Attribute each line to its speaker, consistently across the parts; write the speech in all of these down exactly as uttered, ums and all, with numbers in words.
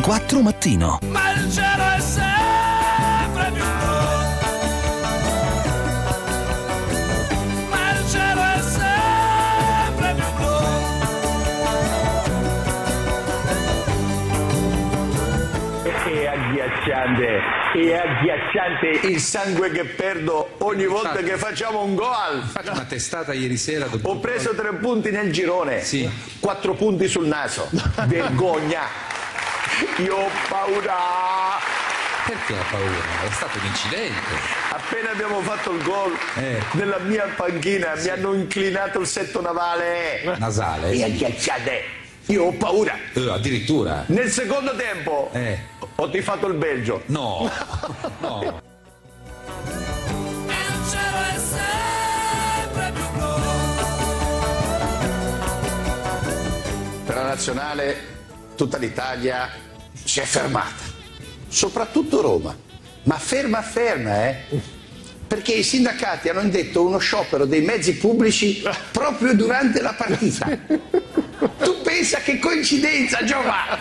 Speaker 1: ventiquattro Mattino.
Speaker 2: Ma il cielo è sempre più blu. Ma il cielo è sempre più blu.
Speaker 3: È agghiacciante, è agghiacciante il sangue che perdo ogni volta
Speaker 4: Infatti,
Speaker 3: che facciamo un gol.
Speaker 4: Faccio una testata ieri sera.
Speaker 3: Ho preso tre punti nel girone,
Speaker 4: sì.
Speaker 3: quattro punti sul naso. Vergogna. Io ho paura.
Speaker 4: Perché ha paura? È stato un incidente.
Speaker 3: Appena abbiamo fatto il gol
Speaker 4: Eh.
Speaker 3: nella mia panchina
Speaker 4: Sì.
Speaker 3: mi hanno inclinato il setto navale.
Speaker 4: Nasale.
Speaker 3: È agghiacciante. Io ho paura.
Speaker 4: Eh, addirittura.
Speaker 3: Nel secondo tempo
Speaker 4: Eh.
Speaker 3: ho tifato il Belgio.
Speaker 4: No. No.
Speaker 2: Il cielo è sempre più blu.
Speaker 3: Per la nazionale tutta l'Italia si è fermata, soprattutto Roma, ma ferma ferma, eh? Perché i sindacati hanno indetto uno sciopero dei mezzi pubblici proprio durante la partita. Tu pensa che coincidenza, Giovanni?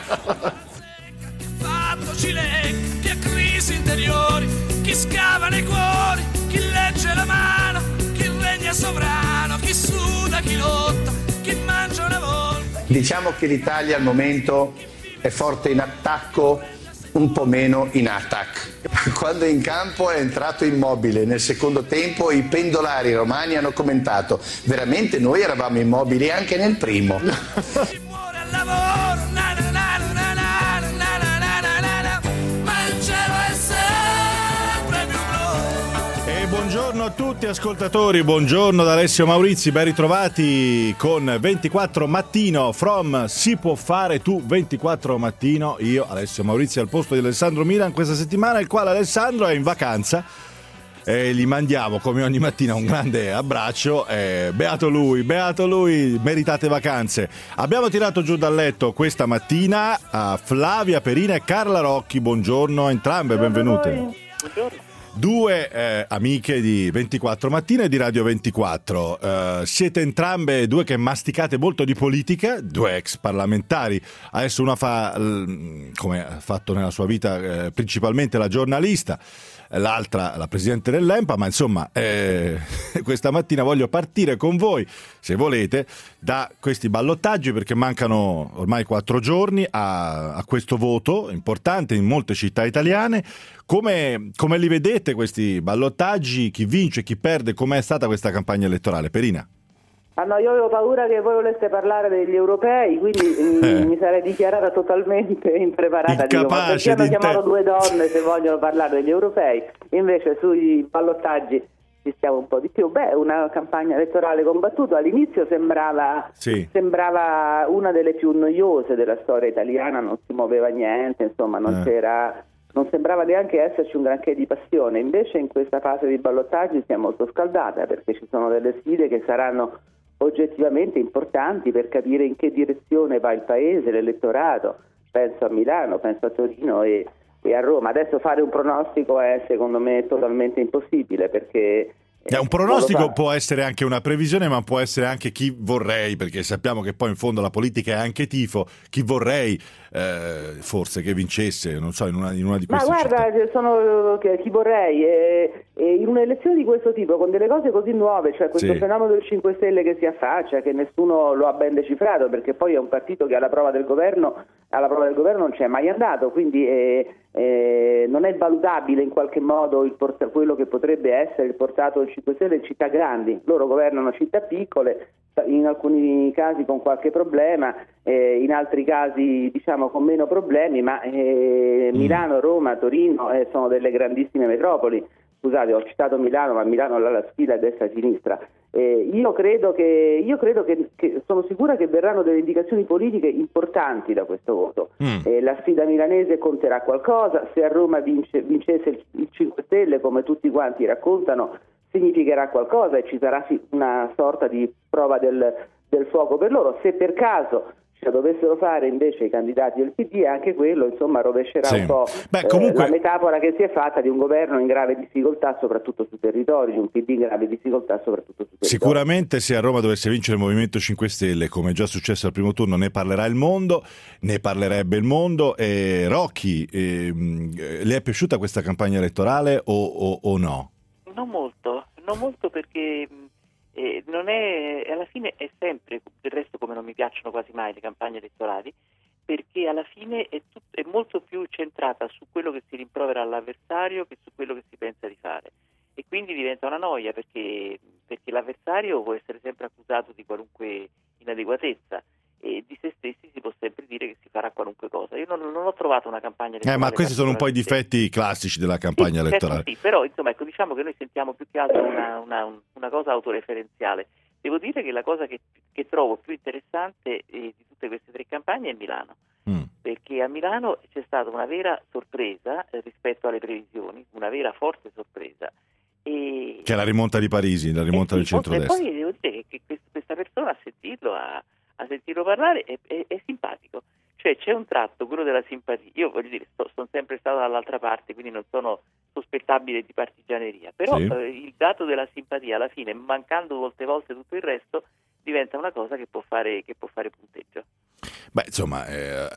Speaker 2: Che fatto ci lega, che ha crisi interiori, chi scava nei cuori, chi legge la mano, chi regna sovrano, chi suda, chi lotta, chi mangia una volta.
Speaker 3: Diciamo che l'Italia al momento è forte in attacco, un po' meno in attack. Quando in campo è entrato Immobile, nel secondo tempo i pendolari romani hanno commentato: veramente noi eravamo immobili anche nel primo.
Speaker 2: Chi muore al lavoro, na na na na na na na na na na na na, ma il cielo è sempre più blu.
Speaker 5: E buongiorno a tutti ascoltatori, buongiorno da Alessio Maurizi, ben ritrovati con ventiquattro Mattino from Si può fare tu ventiquattro Mattino, io Alessio Maurizi al posto di Alessandro Milan questa settimana, il quale Alessandro è in vacanza e gli mandiamo come ogni mattina un grande abbraccio, e beato lui, beato lui, meritate vacanze. Abbiamo tirato giù dal letto questa mattina a Flavia Perina e Carla Rocchi, buongiorno a entrambe, benvenute.
Speaker 6: Buongiorno.
Speaker 5: Due eh, amiche di ventiquattro Mattino e di Radio ventiquattro. Eh, siete entrambe due che masticate molto di politica, due ex parlamentari. Adesso una fa, l- come ha fatto nella sua vita, eh, principalmente la giornalista, l'altra la presidente dell'E M P A, ma insomma eh, questa mattina voglio partire con voi, se volete, da questi ballottaggi, perché mancano ormai quattro giorni a, a questo voto importante in molte città italiane. Come, come li vedete questi ballottaggi? Chi vince, chi perde? Com'è stata questa campagna elettorale? Perina?
Speaker 6: Ah no, io avevo paura che voi voleste parlare degli europei, quindi
Speaker 5: Eh.
Speaker 6: mi sarei dichiarata totalmente impreparata. Dico, ma
Speaker 5: Incapace
Speaker 6: perché hanno
Speaker 5: di
Speaker 6: chiamato
Speaker 5: inte-
Speaker 6: due donne se vogliono parlare degli europei? Invece sui ballottaggi ci stiamo un po' di più. Beh, una campagna elettorale combattuta. All'inizio sembrava,
Speaker 5: Sì.
Speaker 6: sembrava una delle più noiose della storia italiana, non si muoveva niente, insomma non
Speaker 5: Eh.
Speaker 6: c'era... non sembrava neanche esserci un granché di passione. Invece in questa fase di ballottaggi si è molto scaldata, perché ci sono delle sfide che saranno oggettivamente importanti per capire in che direzione va il paese, l'elettorato. Penso a Milano, penso a Torino e, e a Roma. Adesso fare un pronostico è secondo me totalmente impossibile, perché
Speaker 5: Eh, un pronostico può essere anche una previsione, ma può essere anche chi vorrei, perché sappiamo che poi in fondo la politica è anche tifo, chi vorrei eh, forse che vincesse, non so, in una, in una di
Speaker 6: Ma
Speaker 5: queste
Speaker 6: guarda,
Speaker 5: città.
Speaker 6: sono che- chi vorrei, e, e in un'elezione di questo tipo, con delle cose così nuove, cioè questo
Speaker 5: Sì.
Speaker 6: fenomeno del cinque Stelle che si affaccia, che nessuno lo ha ben decifrato, perché poi è un partito che alla prova del governo, alla prova del governo non c'è mai andato, quindi eh, eh, non è valutabile in qualche modo il porta- quello che potrebbe essere il portato del cinque Stelle in città grandi. Loro governano città piccole, in alcuni casi con qualche problema, eh, in altri casi diciamo con meno problemi, ma eh, Milano, Roma, Torino eh, sono delle grandissime metropoli. Scusate, ho citato Milano, ma Milano ha la sfida a destra e a sinistra. Eh, io credo che io credo che, che sono sicura che verranno delle indicazioni politiche importanti da questo voto.
Speaker 5: Mm.
Speaker 6: Eh, la sfida milanese conterà qualcosa. Se a Roma vince, vincesse il, il cinque Stelle, come tutti quanti raccontano, significherà qualcosa e ci sarà sì, una sorta di prova del, del fuoco per loro. Se per caso Se dovessero fare invece i candidati del P D, anche quello insomma rovescerà
Speaker 5: sì.
Speaker 6: un po'
Speaker 5: Beh, comunque...
Speaker 6: eh, la metafora che si è fatta di un governo in grave difficoltà soprattutto sui territori, di un P D in grave difficoltà soprattutto sui territori.
Speaker 5: Sicuramente se a Roma dovesse vincere il Movimento cinque Stelle, come è già successo al primo turno, ne parlerà il mondo, ne parlerebbe il mondo. E Rocchi, eh, le è piaciuta questa campagna elettorale o, o, o no?
Speaker 1: Non molto, non molto perché... Eh, non è, alla fine è sempre, del resto come non mi piacciono quasi mai le campagne elettorali, perché alla fine è, tut, è molto più centrata su quello che si rimprovera all'avversario che su quello che si pensa di fare, e quindi diventa una noia perché, perché l'avversario può essere sempre accusato di qualunque inadeguatezza e di se stessi si può sempre dire che si farà qualunque cosa. Io non, non ho trovato una campagna elettorale.
Speaker 5: Eh, ma questi sono un po' i difetti classici della campagna
Speaker 1: sì,
Speaker 5: elettorale.
Speaker 1: Certo, sì, però insomma ecco, diciamo che noi sentiamo più che altro una, una, una cosa autoreferenziale. Devo dire che la cosa che, che trovo più interessante eh, di tutte queste tre campagne è Milano, mm. perché a Milano c'è stata una vera sorpresa eh, rispetto alle previsioni, una vera forte sorpresa. E... Che
Speaker 5: è la rimonta di Parisi, la rimonta
Speaker 1: eh,
Speaker 5: del
Speaker 1: sì,
Speaker 5: centrodestra.
Speaker 1: E poi devo dire che, che questa persona, a sentirlo, a, a sentirlo parlare, è, è, è simpatico. Cioè c'è un tratto, quello della simpatia. Io voglio dire, sto, sono sempre stato dall'altra parte, quindi non sono sospettabile di partigianeria, però sì. eh, il dato della simpatia alla fine, mancando molte volte tutto il resto, diventa una cosa che può fare, che può fare punteggio.
Speaker 5: Beh, insomma, eh,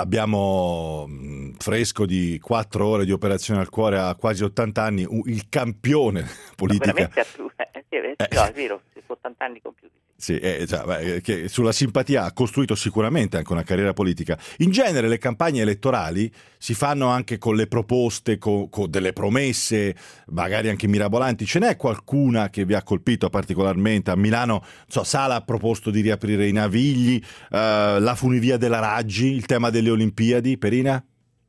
Speaker 5: abbiamo mh, fresco di quattro ore di operazione al cuore a quasi ottanta anni, uh, il campione politica.
Speaker 1: No, veramente eh, sì, eh, no, è vero, ottanta anni compiuti.
Speaker 5: Sì, eh, cioè, beh, che sulla simpatia ha costruito sicuramente anche una carriera politica. In genere le campagne elettorali si fanno anche con le proposte, con, con delle promesse, magari anche mirabolanti. Ce n'è qualcuna che vi ha colpito particolarmente? A Milano, non so, Sala ha proposto di riaprire i Navigli, eh, la funivia della Raggi, il tema delle Olimpiadi. Perina?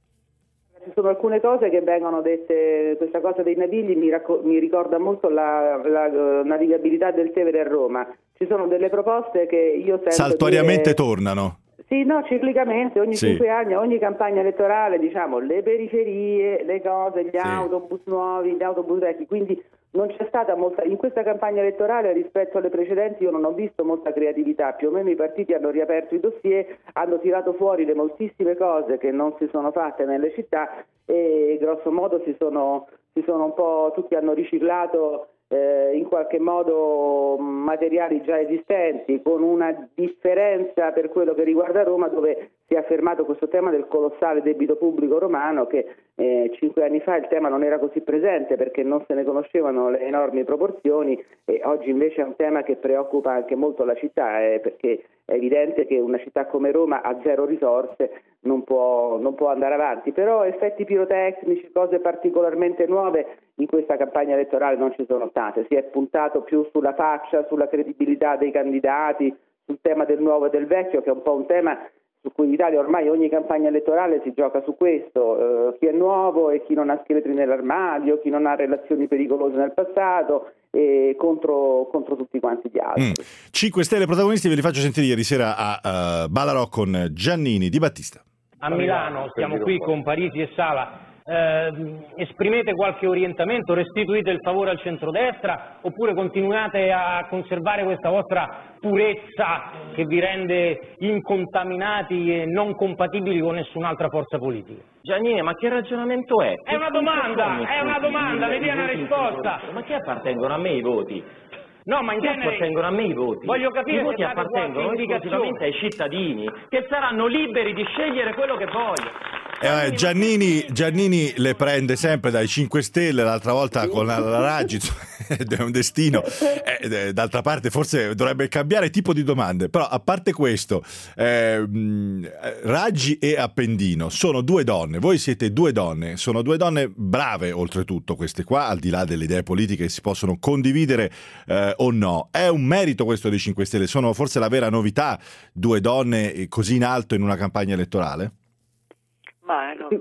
Speaker 6: Ci sono alcune cose che vengono dette, questa cosa dei Navigli mi, racco- mi ricorda molto la, la uh, navigabilità del Tevere a Roma. Ci sono delle proposte che io sento
Speaker 5: saltuariamente
Speaker 6: dire...
Speaker 5: tornano.
Speaker 6: Sì, no, ciclicamente, ogni
Speaker 5: sì.
Speaker 6: cinque anni, ogni campagna elettorale, diciamo, le periferie, le cose, gli sì. autobus nuovi, gli autobus vecchi, quindi non c'è stata molta, in questa campagna elettorale rispetto alle precedenti io non ho visto molta creatività, più o meno i partiti hanno riaperto i dossier, hanno tirato fuori le moltissime cose che non si sono fatte nelle città e grosso modo si sono, si sono un po', tutti hanno riciclato Eh, in qualche modo materiali già esistenti, con una differenza per quello che riguarda Roma, dove si è affermato questo tema del colossale debito pubblico romano, che eh, cinque anni fa il tema non era così presente perché non se ne conoscevano le enormi proporzioni, e oggi invece è un tema che preoccupa anche molto la città, eh, perché è evidente che una città come Roma a zero risorse non può, non può andare avanti, però effetti pirotecnici, cose particolarmente nuove in questa campagna elettorale non ci sono state. Si è puntato più sulla faccia, sulla credibilità dei candidati, sul tema del nuovo e del vecchio, che è un po' un tema su cui in Italia ormai ogni campagna elettorale si gioca su questo, eh, chi è nuovo e chi non ha scheletri nell'armadio, chi non ha relazioni pericolose nel passato, e contro, contro tutti quanti gli altri.
Speaker 5: Mm. cinque Stelle protagonisti ve li faccio sentire ieri sera a uh, Ballarò con Giannini Di Battista.
Speaker 7: A Milano siamo qui con Parisi e Sala. Eh, esprimete qualche orientamento, restituite il favore al centrodestra oppure continuate a conservare questa vostra purezza che vi rende incontaminati e non compatibili con nessun'altra forza politica?
Speaker 8: Giannini, ma che ragionamento è?
Speaker 7: È una domanda, è una domanda, mi dia una risposta.
Speaker 8: Ma che appartengono a me i voti?
Speaker 7: No, ma in genere
Speaker 8: appartengono a me i voti.
Speaker 7: Voglio capire
Speaker 8: I voti appartengono esclusivamente ai cittadini, che saranno liberi di scegliere quello che vogliono.
Speaker 5: Eh, Giannini, Giannini le prende sempre dai cinque Stelle, l'altra volta con la, la Raggi, è un destino. Eh, d'altra parte forse dovrebbe cambiare tipo di domande, però a parte questo, eh, Raggi e Appendino sono due donne, voi siete due donne, sono due donne brave oltretutto queste qua, al di là delle idee politiche che si possono condividere eh, o no. È un merito questo dei cinque Stelle, sono forse la vera novità, due donne così in alto in una campagna elettorale?
Speaker 1: Ma no,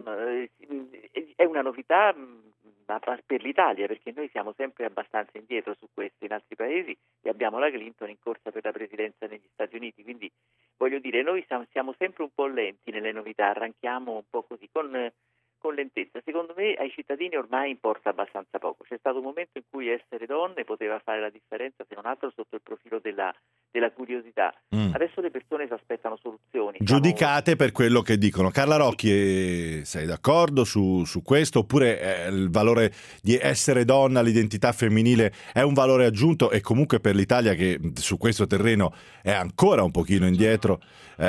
Speaker 1: è una novità per l'Italia, perché noi siamo sempre abbastanza indietro su questo in altri paesi e abbiamo la Clinton in corsa per la presidenza negli Stati Uniti, quindi voglio dire, noi siamo sempre un po' lenti nelle novità, arranchiamo un po' così con, con lentezza. Secondo me ai cittadini ormai importa abbastanza poco. C'è stato un momento in cui essere donne poteva fare la differenza, se non altro sotto il profilo della della curiosità.
Speaker 5: Mm.
Speaker 1: Adesso le persone si aspettano soluzioni.
Speaker 5: Giudicate per quello che dicono. Carla Rocchi, eh, sei d'accordo su, su questo? Oppure eh, il valore di essere donna, l'identità femminile è un valore aggiunto e comunque per l'Italia, che su questo terreno è ancora un pochino indietro,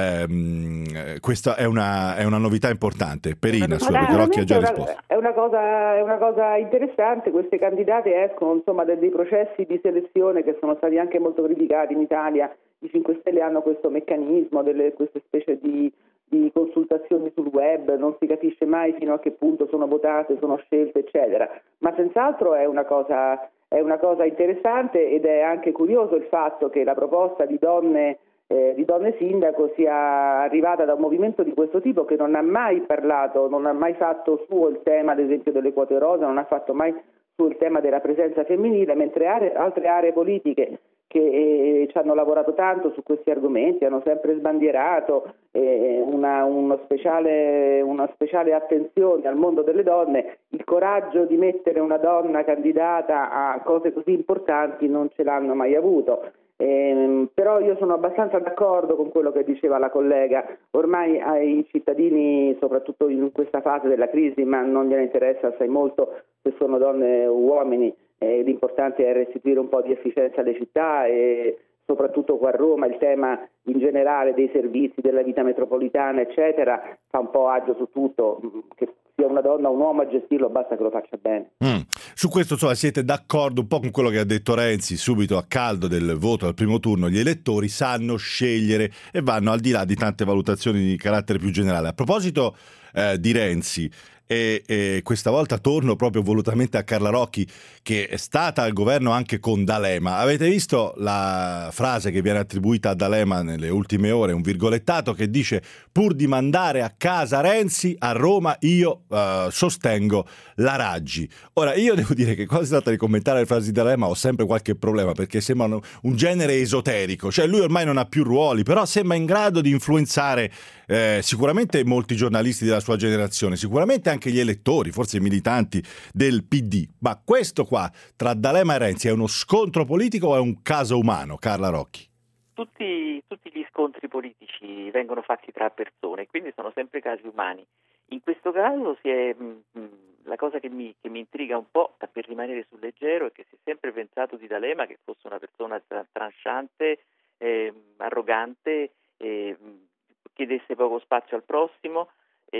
Speaker 5: ehm, questa è una, è una novità importante. Perina, su Rocchi ha già risposto.
Speaker 6: È una, cosa, è una cosa interessante, queste candidate escono insomma da dei processi di selezione che sono stati anche molto criticati in Italia. I cinque Stelle hanno questo meccanismo, delle, queste specie di, di consultazioni sul web, non si capisce mai fino a che punto sono votate, sono scelte, eccetera. Ma senz'altro è una cosa, è una cosa interessante, ed è anche curioso il fatto che la proposta di donne, eh, di donne sindaco sia arrivata da un movimento di questo tipo, che non ha mai parlato, non ha mai fatto suo il tema, ad esempio, delle quote rosa, non ha fatto mai sul tema della presenza femminile, mentre aree, altre aree politiche che eh, ci hanno lavorato tanto su questi argomenti, hanno sempre sbandierato eh, una, uno speciale, una speciale attenzione al mondo delle donne, il coraggio di mettere una donna candidata a cose così importanti non ce l'hanno mai avuto. Eh, però io sono abbastanza d'accordo con quello che diceva la collega. Ormai ai cittadini, soprattutto in questa fase della crisi, ma non gliene interessa assai molto se sono donne o uomini, eh, l'importante è restituire un po' di efficienza alle città, e soprattutto qua a Roma il tema in generale dei servizi, della vita metropolitana, eccetera, fa un po' agio su tutto, che sia una donna o un uomo a gestirlo, basta che lo faccia bene.
Speaker 5: Mm. Su questo, insomma, siete d'accordo un po' con quello che ha detto Renzi subito a caldo del voto al primo turno? Gli elettori sanno scegliere e vanno al di là di tante valutazioni di carattere più generale. A proposito eh, di Renzi, e, e questa volta torno proprio volutamente a Carla Rocchi, che è stata al governo anche con D'Alema. Avete visto la frase che viene attribuita a D'Alema nelle ultime ore, un virgolettato che dice: pur di mandare a casa Renzi, a Roma io uh, sostengo la Raggi. Ora, io devo dire che quando si tratta di commentare le frasi di D'Alema ho sempre qualche problema, perché sembrano un genere esoterico, cioè lui ormai non ha più ruoli, però sembra in grado di influenzare eh, sicuramente molti giornalisti della sua generazione, sicuramente anche gli elettori, forse i militanti del P D. Ma questo qua tra D'Alema e Renzi è uno scontro politico o è un caso umano, Carla Rocchi?
Speaker 1: Tutti, tutti gli scontri politici vengono fatti tra persone, quindi sono sempre casi umani. In questo caso si è, mh, la cosa che mi, che mi intriga un po', per rimanere sul leggero, è che si è sempre pensato di D'Alema che fosse una persona tranchante, eh, arrogante, eh, chiedesse poco spazio al prossimo.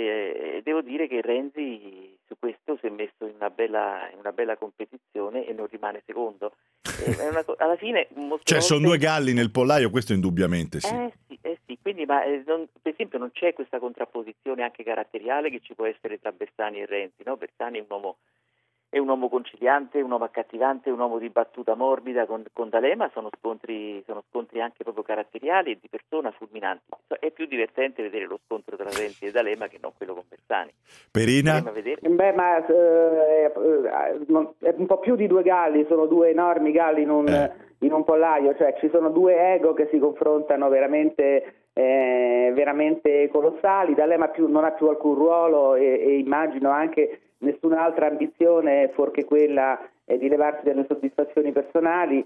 Speaker 1: E devo dire che Renzi su questo si è messo in una bella, in una bella competizione e non rimane secondo. È una, alla fine molte
Speaker 5: cioè
Speaker 1: volte...
Speaker 5: sono due galli nel pollaio, questo indubbiamente sì.
Speaker 1: Eh sì, eh sì. Quindi, ma eh, non, per esempio non c'è questa contrapposizione anche caratteriale che ci può essere tra Bersani e Renzi, no? Bersani è un uomo è un uomo conciliante, un uomo accattivante, un uomo di battuta morbida. Con, con D'Alema sono scontri, sono scontri anche proprio caratteriali e di persona fulminanti. È più divertente vedere lo scontro tra Renzi e D'Alema che non quello con Bersani.
Speaker 5: Perina?
Speaker 6: Beh, ma eh, è un po' più di due galli, sono due enormi galli in un, eh. in un pollaio, cioè ci sono due ego che si confrontano veramente, eh, veramente colossali. D'Alema più, non ha più alcun ruolo e, e immagino anche nessun'altra ambizione fuorché quella eh, di levarsi delle soddisfazioni personali,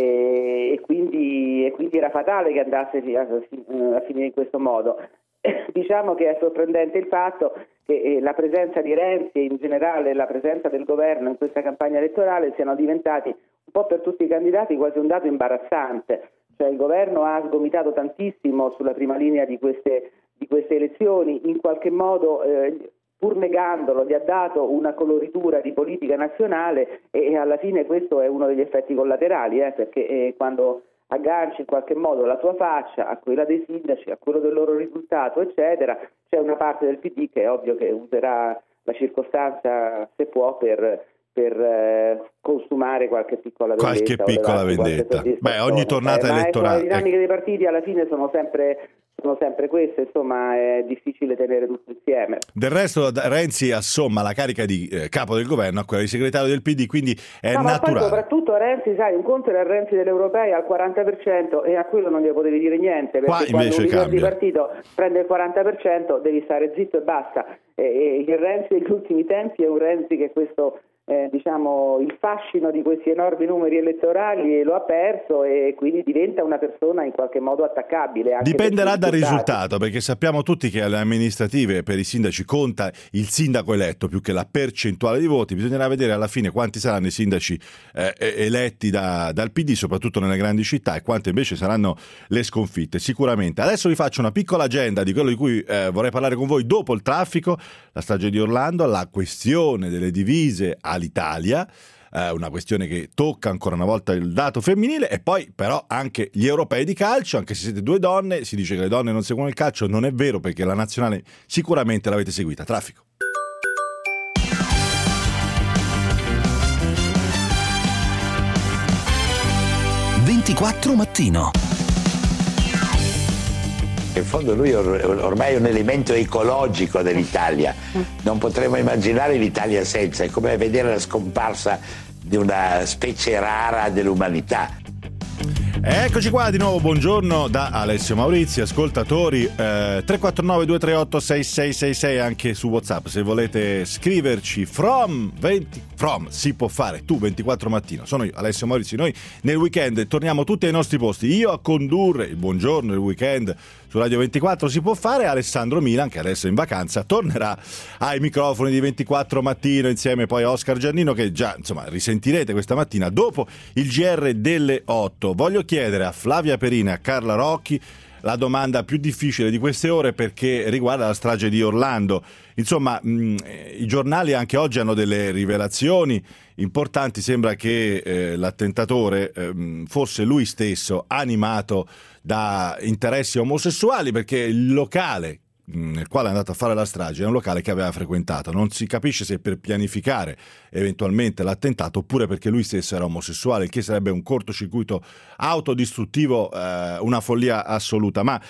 Speaker 6: e, e, quindi, e quindi era fatale che andasse a, a finire in questo modo. Diciamo che è sorprendente il fatto che eh, la presenza di Renzi e in generale la presenza del governo in questa campagna elettorale siano diventati un po' per tutti i candidati quasi un dato imbarazzante. Cioè il governo ha sgomitato tantissimo sulla prima linea di queste, di queste elezioni, in qualche modo eh, pur negandolo gli ha dato una coloritura di politica nazionale, e, e alla fine questo è uno degli effetti collaterali, eh, perché eh, quando agganci in qualche modo la tua faccia a quella dei sindaci, a quello del loro risultato, eccetera, c'è una parte del P D che è ovvio che userà la circostanza, se può, per, per eh, consumare qualche piccola vendetta.
Speaker 5: Qualche piccola vendetta. Beh, ogni tornata
Speaker 6: eh,
Speaker 5: elettorale.
Speaker 6: Ma le dinamiche dei partiti alla fine sono sempre... sono sempre queste, insomma è difficile tenere tutto insieme.
Speaker 5: Del resto Renzi assomma la carica di eh, capo del governo a quella di segretario del P D, quindi è
Speaker 6: no,
Speaker 5: naturale.
Speaker 6: Ma poi soprattutto Renzi, sai, un conto era Renzi dell'Europei al quaranta per cento e a quello non gli potevi dire niente, perché
Speaker 5: qua
Speaker 6: quando un leader di partito prende il quaranta per cento devi stare zitto e basta. E, e il Renzi degli ultimi tempi è un Renzi che questo Eh, diciamo il fascino di questi enormi numeri elettorali lo ha perso e quindi diventa una persona in qualche modo attaccabile. Anche
Speaker 5: Dipenderà dal
Speaker 6: risultati.
Speaker 5: risultato, perché sappiamo tutti che alle amministrative per i sindaci conta il sindaco eletto più che la percentuale di voti. Bisognerà vedere alla fine quanti saranno i sindaci eh, eletti da, dal P D, soprattutto nelle grandi città, e quante invece saranno le sconfitte, sicuramente. Adesso vi faccio una piccola agenda di quello di cui eh, vorrei parlare con voi dopo il traffico, la strage di Orlando, la questione delle divise all'Italia, eh, una questione che tocca ancora una volta il dato femminile, e poi però anche gli europei di calcio. Anche se siete due donne, si dice che le donne non seguono il calcio, non è vero, perché la nazionale sicuramente l'avete seguita. Traffico.
Speaker 9: ventiquattro mattino.
Speaker 10: In fondo lui or- ormai è un elemento ecologico dell'Italia, non potremmo immaginare l'Italia senza, è come vedere la scomparsa di una specie rara dell'umanità.
Speaker 5: Eccoci qua di nuovo, buongiorno da Alessio Maurizio, ascoltatori, eh, tre quattro nove due tre otto sei sei sei sei anche su WhatsApp se volete scriverci. From venti From si può fare, tu ventiquattro mattino, sono io Alessio Maurizio. Noi nel weekend torniamo tutti ai nostri posti, io a condurre il buongiorno, il weekend su Radio ventiquattro si può fare. Alessandro Milan, che adesso è in vacanza, tornerà ai microfoni di ventiquattro mattino insieme poi a Oscar Giannino, che già insomma risentirete questa mattina dopo il G R delle otto. Voglio chiedere a Flavia Perina e a Carla Rocchi la domanda più difficile di queste ore, perché riguarda la strage di Orlando. Insomma, mh, i giornali anche oggi hanno delle rivelazioni importanti. Sembra che eh, l'attentatore eh, fosse lui stesso, animato da interessi omosessuali, perché il locale nel quale è andato a fare la strage è un locale che aveva frequentato. Non si capisce se per pianificare eventualmente l'attentato oppure perché lui stesso era omosessuale, il che sarebbe un cortocircuito autodistruttivo, eh, una follia assoluta. Ma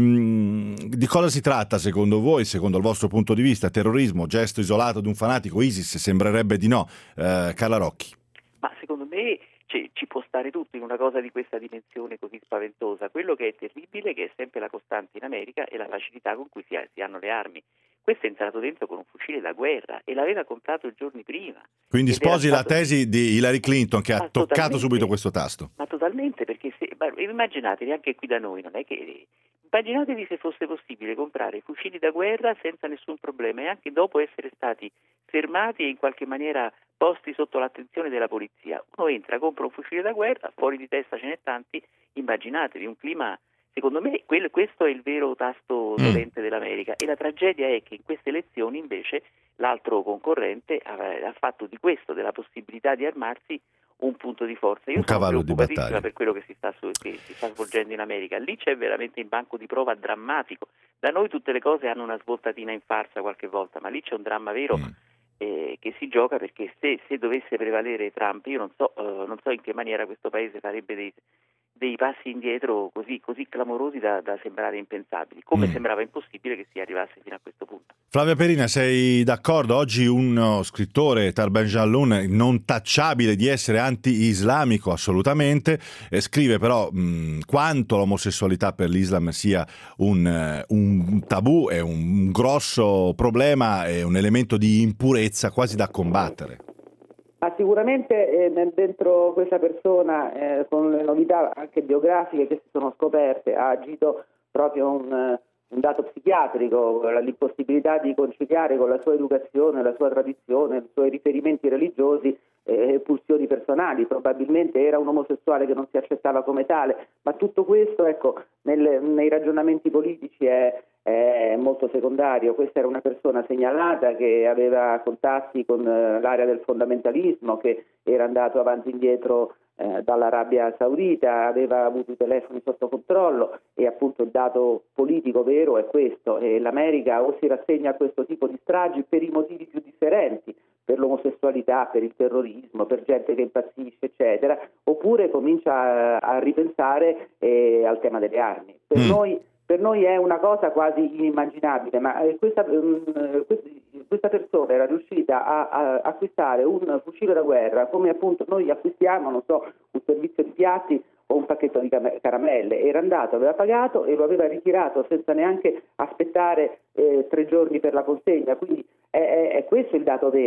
Speaker 5: mh, di cosa si tratta secondo voi, secondo il vostro punto di vista? Terrorismo, gesto isolato di un fanatico, ISIS? Sembrerebbe di no. eh, Carla Rocchi.
Speaker 1: Ma secondo me ci, ci può stare tutto in una cosa di questa dimensione così spaventosa. Quello che è terribile, che è sempre la costante in America, è la facilità con cui si, ha, si hanno le armi. Questo è entrato dentro con un fucile da guerra e l'aveva comprato i giorni prima.
Speaker 5: Quindi
Speaker 1: Ed
Speaker 5: sposi
Speaker 1: stato...
Speaker 5: la tesi di Hillary Clinton, che
Speaker 1: ma
Speaker 5: ha toccato subito questo tasto.
Speaker 1: Ma totalmente, perché se, immaginatevi anche qui da noi, non è che... Immaginatevi se fosse possibile comprare fucili da guerra senza nessun problema e anche dopo essere stati fermati e in qualche maniera posti sotto l'attenzione della polizia. Uno entra, compra un fucile da guerra, fuori di testa ce n'è tanti, immaginatevi un clima, secondo me quello, questo è il vero tasto dolente mm. dell'America, e la tragedia è che in queste elezioni invece l'altro concorrente ha, ha fatto di questo, della possibilità di armarsi, un punto di forza. Io
Speaker 5: un
Speaker 1: sono
Speaker 5: cavallo di battaglia
Speaker 1: per quello che si, sta su, che si sta svolgendo in America. Lì c'è veramente un banco di prova drammatico. Da noi tutte le cose hanno una svoltatina in farsa qualche volta, ma lì c'è un dramma vero mm. eh, che si gioca, perché se, se dovesse prevalere Trump, io non so, uh, non so in che maniera questo paese farebbe dei, dei passi indietro così, così clamorosi da, da sembrare impensabili, come mm. sembrava impossibile che si arrivasse fino a questo punto.
Speaker 5: Flavia Perina, sei d'accordo? Oggi uno scrittore, Tal Ben-Jalloun, non tacciabile di essere anti-islamico assolutamente, eh, scrive però mh, quanto l'omosessualità per l'Islam sia un, un tabù, è un grosso problema, è un elemento di impurezza quasi da combattere.
Speaker 6: Ma sicuramente eh, dentro questa persona, eh, con le novità anche biografiche che si sono scoperte, ha agito proprio un... un dato psichiatrico, l'impossibilità di conciliare con la sua educazione, la sua tradizione, i suoi riferimenti religiosi e eh, pulsioni personali. Probabilmente era un omosessuale che non si accettava come tale, ma tutto questo, ecco, nel, nei ragionamenti politici è, è molto secondario. Questa era una persona segnalata che aveva contatti con eh, l'area del fondamentalismo, che era andato avanti e indietro Eh, dall'Arabia Saudita, aveva avuto i telefoni sotto controllo, e appunto il dato politico vero è questo: e l'America o si rassegna a questo tipo di stragi per i motivi più differenti, per l'omosessualità, per il terrorismo, per gente che impazzisce eccetera, oppure comincia a, a ripensare eh, al tema delle armi. Per mm. noi Per noi è una cosa quasi inimmaginabile, ma questa, questa persona era riuscita a, a acquistare un fucile da guerra come appunto noi acquistiamo, non so, un servizio di piatti o un pacchetto di caramelle. Era andato, aveva pagato e lo aveva ritirato senza neanche aspettare eh, tre giorni per la consegna, quindi è, è, è questo il dato vero.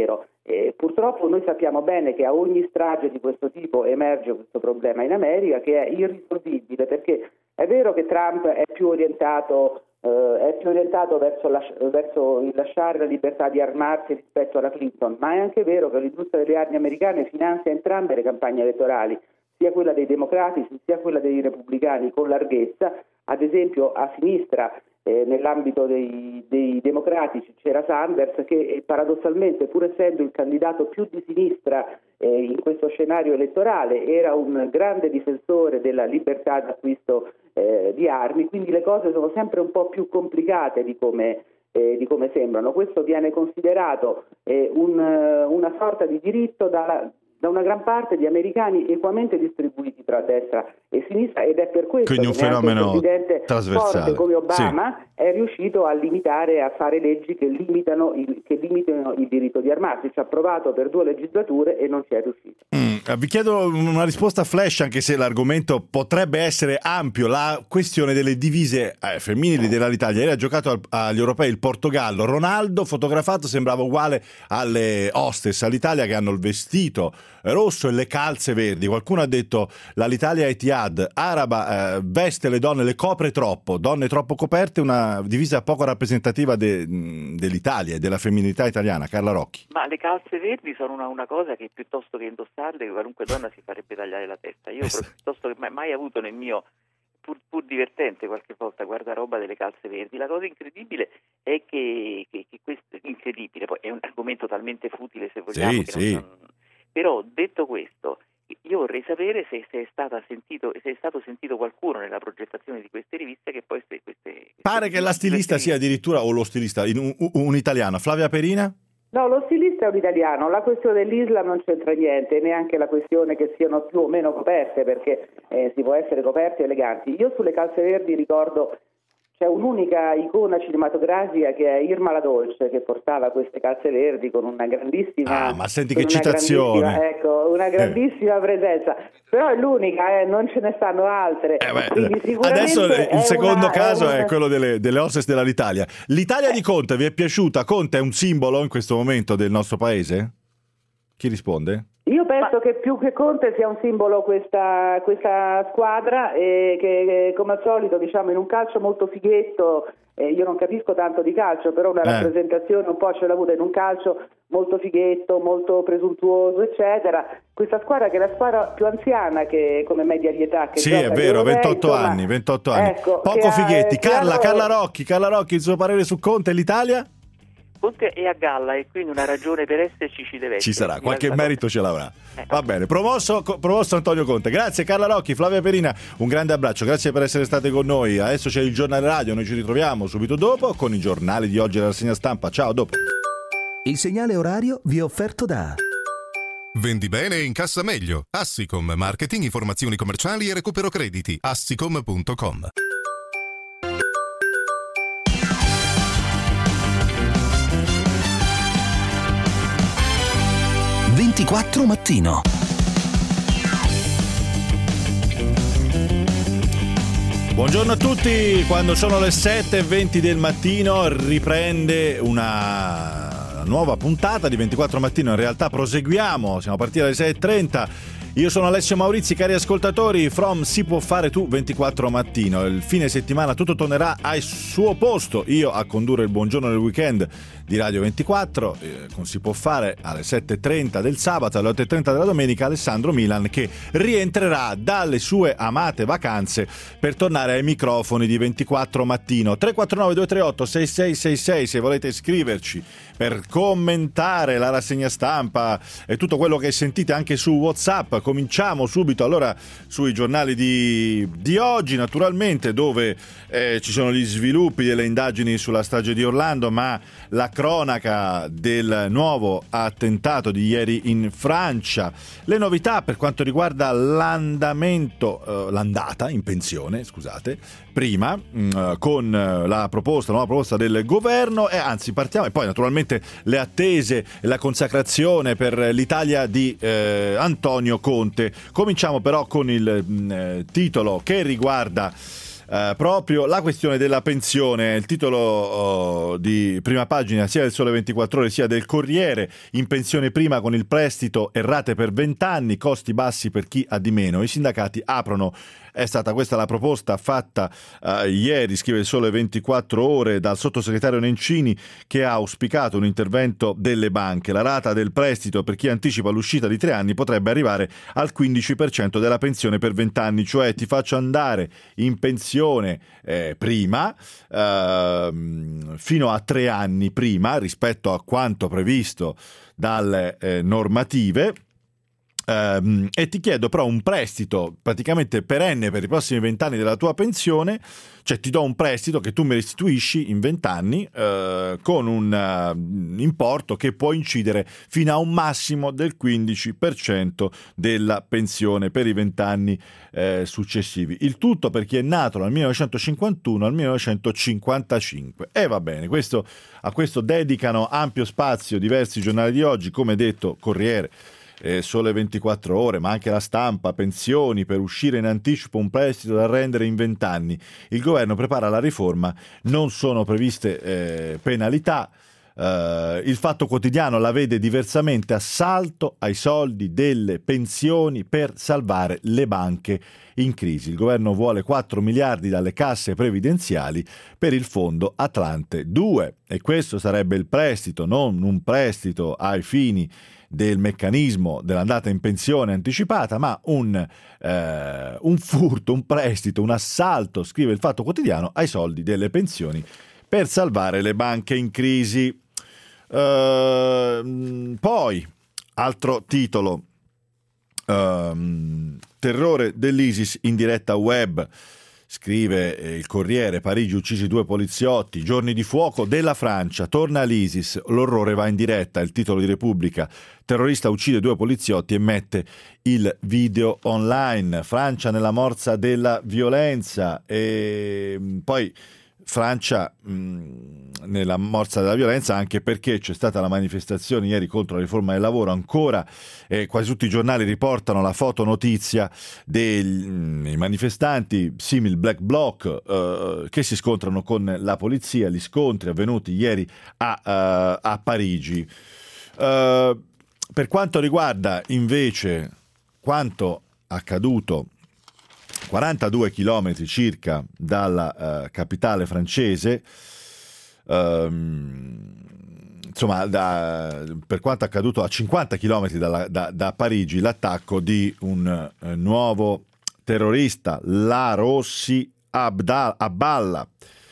Speaker 6: Eh, purtroppo noi sappiamo bene che a ogni strage di questo tipo emerge questo problema in America, che è irrisolvibile, perché è vero che Trump è più orientato, eh, è più orientato verso, la, verso il lasciare la libertà di armarsi rispetto alla Clinton, ma è anche vero che l'industria delle armi americane finanzia entrambe le campagne elettorali, sia quella dei democratici sia quella dei repubblicani, con larghezza. Ad esempio a sinistra, eh, nell'ambito dei, dei democratici, c'era Sanders che eh, paradossalmente, pur essendo il candidato più di sinistra eh, in questo scenario elettorale, era un grande difensore della libertà d'acquisto eh, di armi, quindi le cose sono sempre un po' più complicate di come, eh, di come sembrano. Questo viene considerato eh, un, una sorta di diritto dalla da una gran parte di americani equamente distribuiti tra destra e sinistra, ed è per questo
Speaker 5: Quindi
Speaker 6: che
Speaker 5: un fenomeno
Speaker 6: un presidente forte come Obama
Speaker 5: sì.
Speaker 6: è riuscito a limitare, a fare leggi che limitano il, che limitano il diritto di armarsi. Ci ha provato per due legislature e non ci è riuscito.
Speaker 5: Mm, vi chiedo una risposta flash, anche se l'argomento potrebbe essere ampio. La questione delle divise eh, femminili dell'Italia. Ieri ha giocato al, agli europei il Portogallo. Ronaldo fotografato sembrava uguale alle hostess all'Italia, che hanno il vestito rosso e le calze verdi. Qualcuno ha detto l'Italia Etihad araba eh, veste le donne, le copre troppo, donne troppo coperte, una divisa poco rappresentativa de, dell'Italia e della femminilità italiana. Carla Rocchi.
Speaker 1: Ma le calze verdi sono una, una cosa che piuttosto che indossarle qualunque donna si farebbe tagliare la testa. Io esatto. piuttosto che mai, mai avuto nel mio, pur, pur divertente qualche volta, guardaroba delle calze verdi. La cosa incredibile è che, che, che questo è incredibile, poi è un argomento talmente futile, se vogliamo,
Speaker 5: sì,
Speaker 1: che
Speaker 5: sì.
Speaker 1: non, non... Però detto questo, io vorrei sapere se, se, è stata sentito, se è stato sentito qualcuno nella progettazione di queste riviste che poi queste, queste
Speaker 5: pare che la stilista sia addirittura, o lo stilista, in un, un italiano. Flavia Perina?
Speaker 6: No, lo stilista è un italiano. La questione dell'Islam non c'entra niente, neanche la questione che siano più o meno coperte, perché eh, si può essere coperti e eleganti. Io sulle calze verdi ricordo c'è un'unica icona cinematografica che è Irma la Dolce, che portava queste calze verdi con una grandissima...
Speaker 5: Ah, ma senti che citazione!
Speaker 6: Ecco, una grandissima eh. presenza. Però è l'unica, eh, non ce ne stanno altre.
Speaker 5: Eh beh, adesso il secondo una, caso è, una... è quello delle, delle hostess dell'Italia. L'Italia eh. di Conte vi è piaciuta? Conte è un simbolo in questo momento del nostro paese? Chi risponde?
Speaker 6: Io penso Ma... che più che Conte sia un simbolo questa, questa squadra e che come al solito, diciamo, in un calcio molto fighetto, eh, io non capisco tanto di calcio, però una eh. rappresentazione un po' ce l'ha avuta in un calcio molto fighetto, molto presuntuoso, eccetera. Questa squadra che è la squadra più anziana che come media di età che
Speaker 5: sì, è vero, ventotto anni, ventotto anni. Ecco, poco fighetti. Ha, Carla, hanno... Carla Rocchi, Carla Rocchi, il suo parere su Conte e l'Italia?
Speaker 1: Conte è a galla e quindi una ragione per esserci ci deve essere.
Speaker 5: Ci sarà, qualche merito ce l'avrà. Eh. Va bene, promosso, promosso Antonio Conte. Grazie Carla Rocchi, Flavia Perina, un grande abbraccio, grazie per essere state con noi. Adesso c'è il giornale radio, noi ci ritroviamo subito dopo con i giornali di oggi e la rassegna stampa. Ciao, dopo.
Speaker 9: Il segnale orario vi è offerto da
Speaker 11: Vendi bene e incassa meglio. Assicom, marketing, informazioni commerciali e recupero crediti. assicom punto com.
Speaker 9: ventiquattro mattino.
Speaker 5: Buongiorno a tutti, quando sono le sette e venti del mattino riprende una nuova puntata di ventiquattro mattino. In realtà proseguiamo, siamo partiti alle sei e trenta. Io sono Alessio Maurizi, cari ascoltatori, from Si può fare tu ventiquattro mattino. Il fine settimana tutto tornerà al suo posto. Io a condurre il buongiorno del weekend di Radio ventiquattro, eh, con Si può fare alle sette e trenta del sabato, alle otto e trenta della domenica, Alessandro Milan che rientrerà dalle sue amate vacanze per tornare ai microfoni di ventiquattro mattino. tre quattro nove due tre otto sei sei sei sei se volete scriverci per commentare la rassegna stampa e tutto quello che sentite anche su WhatsApp. Cominciamo subito allora sui giornali di, di oggi, naturalmente, dove eh, ci sono gli sviluppi delle indagini sulla strage di Orlando, ma la cronaca del nuovo attentato di ieri in Francia, le novità per quanto riguarda l'andamento, eh, l'andata in pensione, scusate, prima mh, con la proposta, la nuova proposta del governo, e anzi partiamo, e poi naturalmente le attese e la consacrazione per l'Italia di eh, Antonio Conte. Cominciamo però con il mh, titolo che riguarda Uh, proprio la questione della pensione, il titolo uh, di prima pagina sia del Sole ventiquattro Ore sia del Corriere. In pensione prima con il prestito e rate per vent'anni, costi bassi per chi ha di meno. I sindacati aprono. È stata questa la proposta fatta uh, ieri, scrive il Sole ventiquattro Ore, dal sottosegretario Nencini, che ha auspicato un intervento delle banche. La rata del prestito per chi anticipa l'uscita di tre anni potrebbe arrivare al quindici per cento della pensione per vent'anni, cioè ti faccio andare in pensione eh, prima, eh, fino a tre anni prima rispetto a quanto previsto dalle eh, normative. Um, e ti chiedo però un prestito praticamente perenne per i prossimi vent'anni della tua pensione, cioè ti do un prestito che tu mi restituisci in vent'anni uh, con un uh, importo che può incidere fino a un massimo del quindici per cento della pensione per i vent'anni uh, successivi. Il tutto per chi è nato dal millenovecentocinquantuno al millenovecentocinquantacinque. E va bene, questo, a questo dedicano ampio spazio diversi giornali di oggi, come detto Corriere, Eh, Sole ventiquattro Ore, ma anche La Stampa. Pensioni, per uscire in anticipo un prestito da rendere in vent'anni. Il governo prepara la riforma, non sono previste eh, penalità. Uh, il Fatto Quotidiano la vede diversamente: assalto ai soldi delle pensioni per salvare le banche in crisi. Il governo vuole quattro miliardi dalle casse previdenziali per il fondo Atlante due, e questo sarebbe il prestito, non un prestito ai fini del meccanismo dell'andata in pensione anticipata, ma un, eh, un furto, un prestito, un assalto, scrive il Fatto Quotidiano, ai soldi delle pensioni per salvare le banche in crisi. Uh, poi, altro titolo, uh, terrore dell'ISIS in diretta web. Scrive eh, il Corriere: Parigi, uccisi due poliziotti, giorni di fuoco della Francia, torna l'ISIS, l'orrore va in diretta. Il titolo di Repubblica: terrorista uccide due poliziotti e mette il video online. Francia nella morsa della violenza. E poi Francia mh, nella morsa della violenza, anche perché c'è stata la manifestazione ieri contro la riforma del lavoro. Ancora eh, quasi tutti i giornali riportano la fotonotizia dei mh, manifestanti simil black bloc eh, che si scontrano con la polizia, gli scontri avvenuti ieri a, uh, a Parigi. Uh, per quanto riguarda invece quanto accaduto quarantadue chilometri circa dalla uh, capitale francese, um, insomma, da, per quanto accaduto a cinquanta chilometri dalla, da, da Parigi, l'attacco di un uh, nuovo terrorista, Larossi Abdal- Abdallah,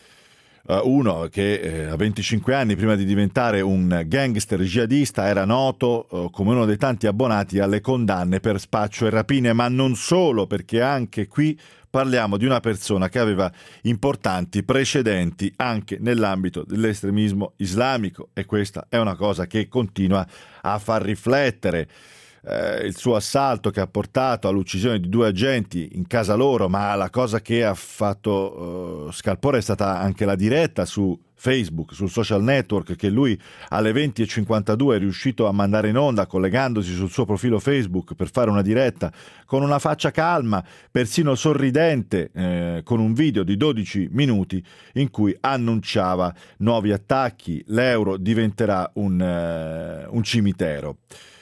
Speaker 5: uh, uno che eh, a venticinque anni, prima di diventare un gangster jihadista, era noto uh, come uno dei tanti abbonati alle condanne per spaccio e rapine, ma non solo, perché anche qui parliamo di una persona che aveva importanti precedenti anche nell'ambito dell'estremismo islamico, e questa è una cosa che continua a far riflettere. Eh, il suo assalto che ha portato all'uccisione di due agenti in casa loro, ma la cosa che ha fatto uh, scalpore è stata anche la diretta su Facebook, sul social network, che lui alle venti e cinquantadue è riuscito a mandare in onda collegandosi sul suo profilo Facebook per fare una diretta con una faccia calma, persino sorridente, eh, con un video di dodici minuti in cui annunciava nuovi attacchi. L'euro diventerà un, eh, un cimitero.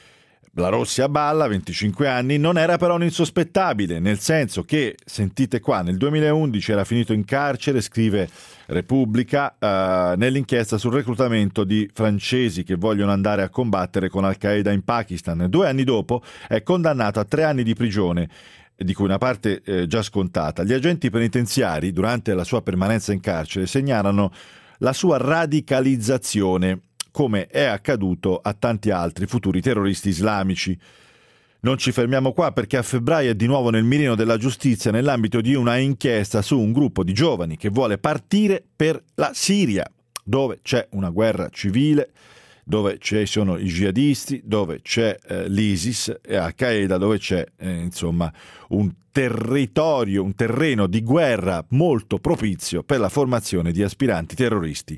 Speaker 5: Larossi Abdallah, venticinque anni, non era però un insospettabile, nel senso che, sentite qua, nel duemilaundici era finito in carcere, scrive Repubblica, eh, nell'inchiesta sul reclutamento di francesi che vogliono andare a combattere con Al-Qaeda in Pakistan. Due anni dopo è condannato a tre anni di prigione, di cui una parte eh, già scontata. Gli agenti penitenziari, durante la sua permanenza in carcere, segnalano la sua radicalizzazione, come è accaduto a tanti altri futuri terroristi islamici. Non ci fermiamo qua, perché a febbraio è di nuovo nel mirino della giustizia nell'ambito di una inchiesta su un gruppo di giovani che vuole partire per la Siria, dove c'è una guerra civile, dove ci sono i jihadisti, dove c'è eh, l'ISIS e Al-Qaeda, dove c'è eh, insomma un territorio, un terreno di guerra molto propizio per la formazione di aspiranti terroristi.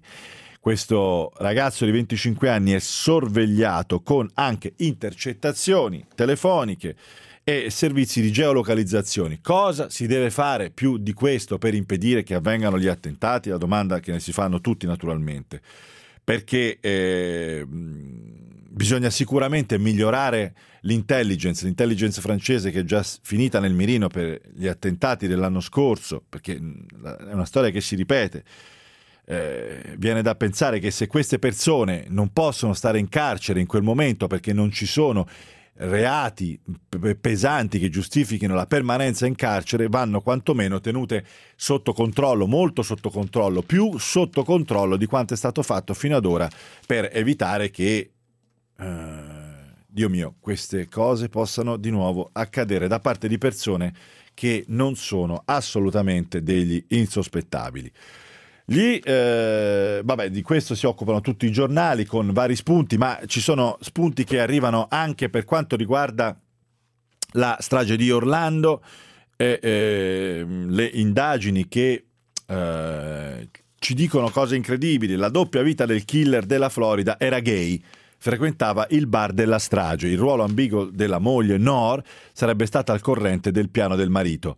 Speaker 5: Questo ragazzo di venticinque anni è sorvegliato con anche intercettazioni telefoniche e servizi di geolocalizzazione. Cosa si deve fare più di questo per impedire che avvengano gli attentati? La domanda che ne si fanno tutti naturalmente, perché eh, bisogna sicuramente migliorare l'intelligence, l'intelligence francese che è già finita nel mirino per gli attentati dell'anno scorso, perché è una storia che si ripete. Eh, viene da pensare che se queste persone non possono stare in carcere in quel momento perché non ci sono reati pesanti che giustifichino la permanenza in carcere, vanno quantomeno tenute sotto controllo, molto sotto controllo, più sotto controllo di quanto è stato fatto fino ad ora, per evitare che eh, Dio mio, queste cose possano di nuovo accadere da parte di persone che non sono assolutamente degli insospettabili. Gli, eh, vabbè, di questo si occupano tutti i giornali con vari spunti, ma ci sono spunti che arrivano anche per quanto riguarda la strage di Orlando, e eh, le indagini che eh, ci dicono cose incredibili. La doppia vita del killer della Florida era gay, frequentava il bar della strage, il ruolo ambiguo della moglie Noor sarebbe stata al corrente del piano del marito.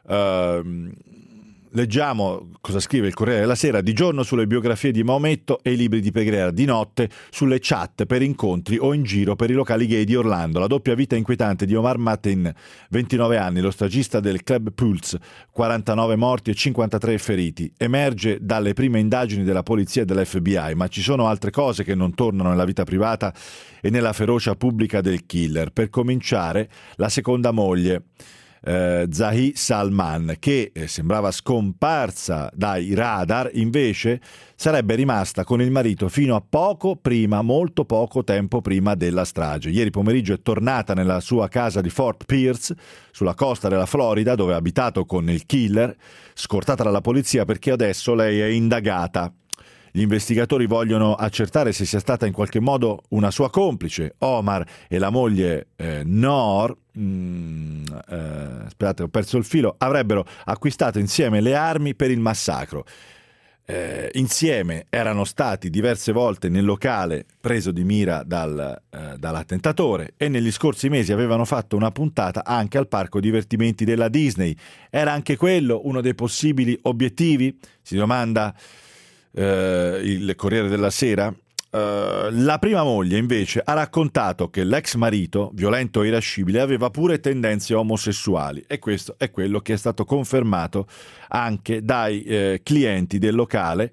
Speaker 5: Uh, Leggiamo cosa scrive il Corriere della Sera: di giorno sulle biografie di Maometto e i libri di preghiera, di notte sulle chat per incontri o in giro per i locali gay di Orlando. La doppia vita inquietante di Omar Mateen, ventinove anni, lo stagista del club Pulse, quarantanove morti e cinquantatré feriti. Emerge dalle prime indagini della polizia e dell'F B I, ma ci sono altre cose che non tornano nella vita privata e nella ferocia pubblica del killer. Per cominciare, la seconda moglie, Eh, Zahi Salman, che eh, sembrava scomparsa dai radar, invece sarebbe rimasta con il marito fino a poco prima, molto poco tempo prima della strage. Ieri pomeriggio è tornata nella sua casa di Fort Pierce, sulla costa della Florida, dove ha abitato con il killer, scortata dalla polizia perché adesso lei è indagata. Gli investigatori vogliono accertare se sia stata in qualche modo una sua complice. Omar e la moglie eh, Noor, mm, eh, aspettate, ho perso il filo, avrebbero acquistato insieme le armi per il massacro. Eh, insieme erano stati diverse volte nel locale preso di mira dal, eh, dall'attentatore, e negli scorsi mesi avevano fatto una puntata anche al parco divertimenti della Disney. Era anche quello uno dei possibili obiettivi? Si domanda Uh, il Corriere della Sera. Uh, la prima moglie invece ha raccontato che l'ex marito, violento e irascibile, aveva pure tendenze omosessuali, e questo è quello che è stato confermato anche dai eh, clienti del locale.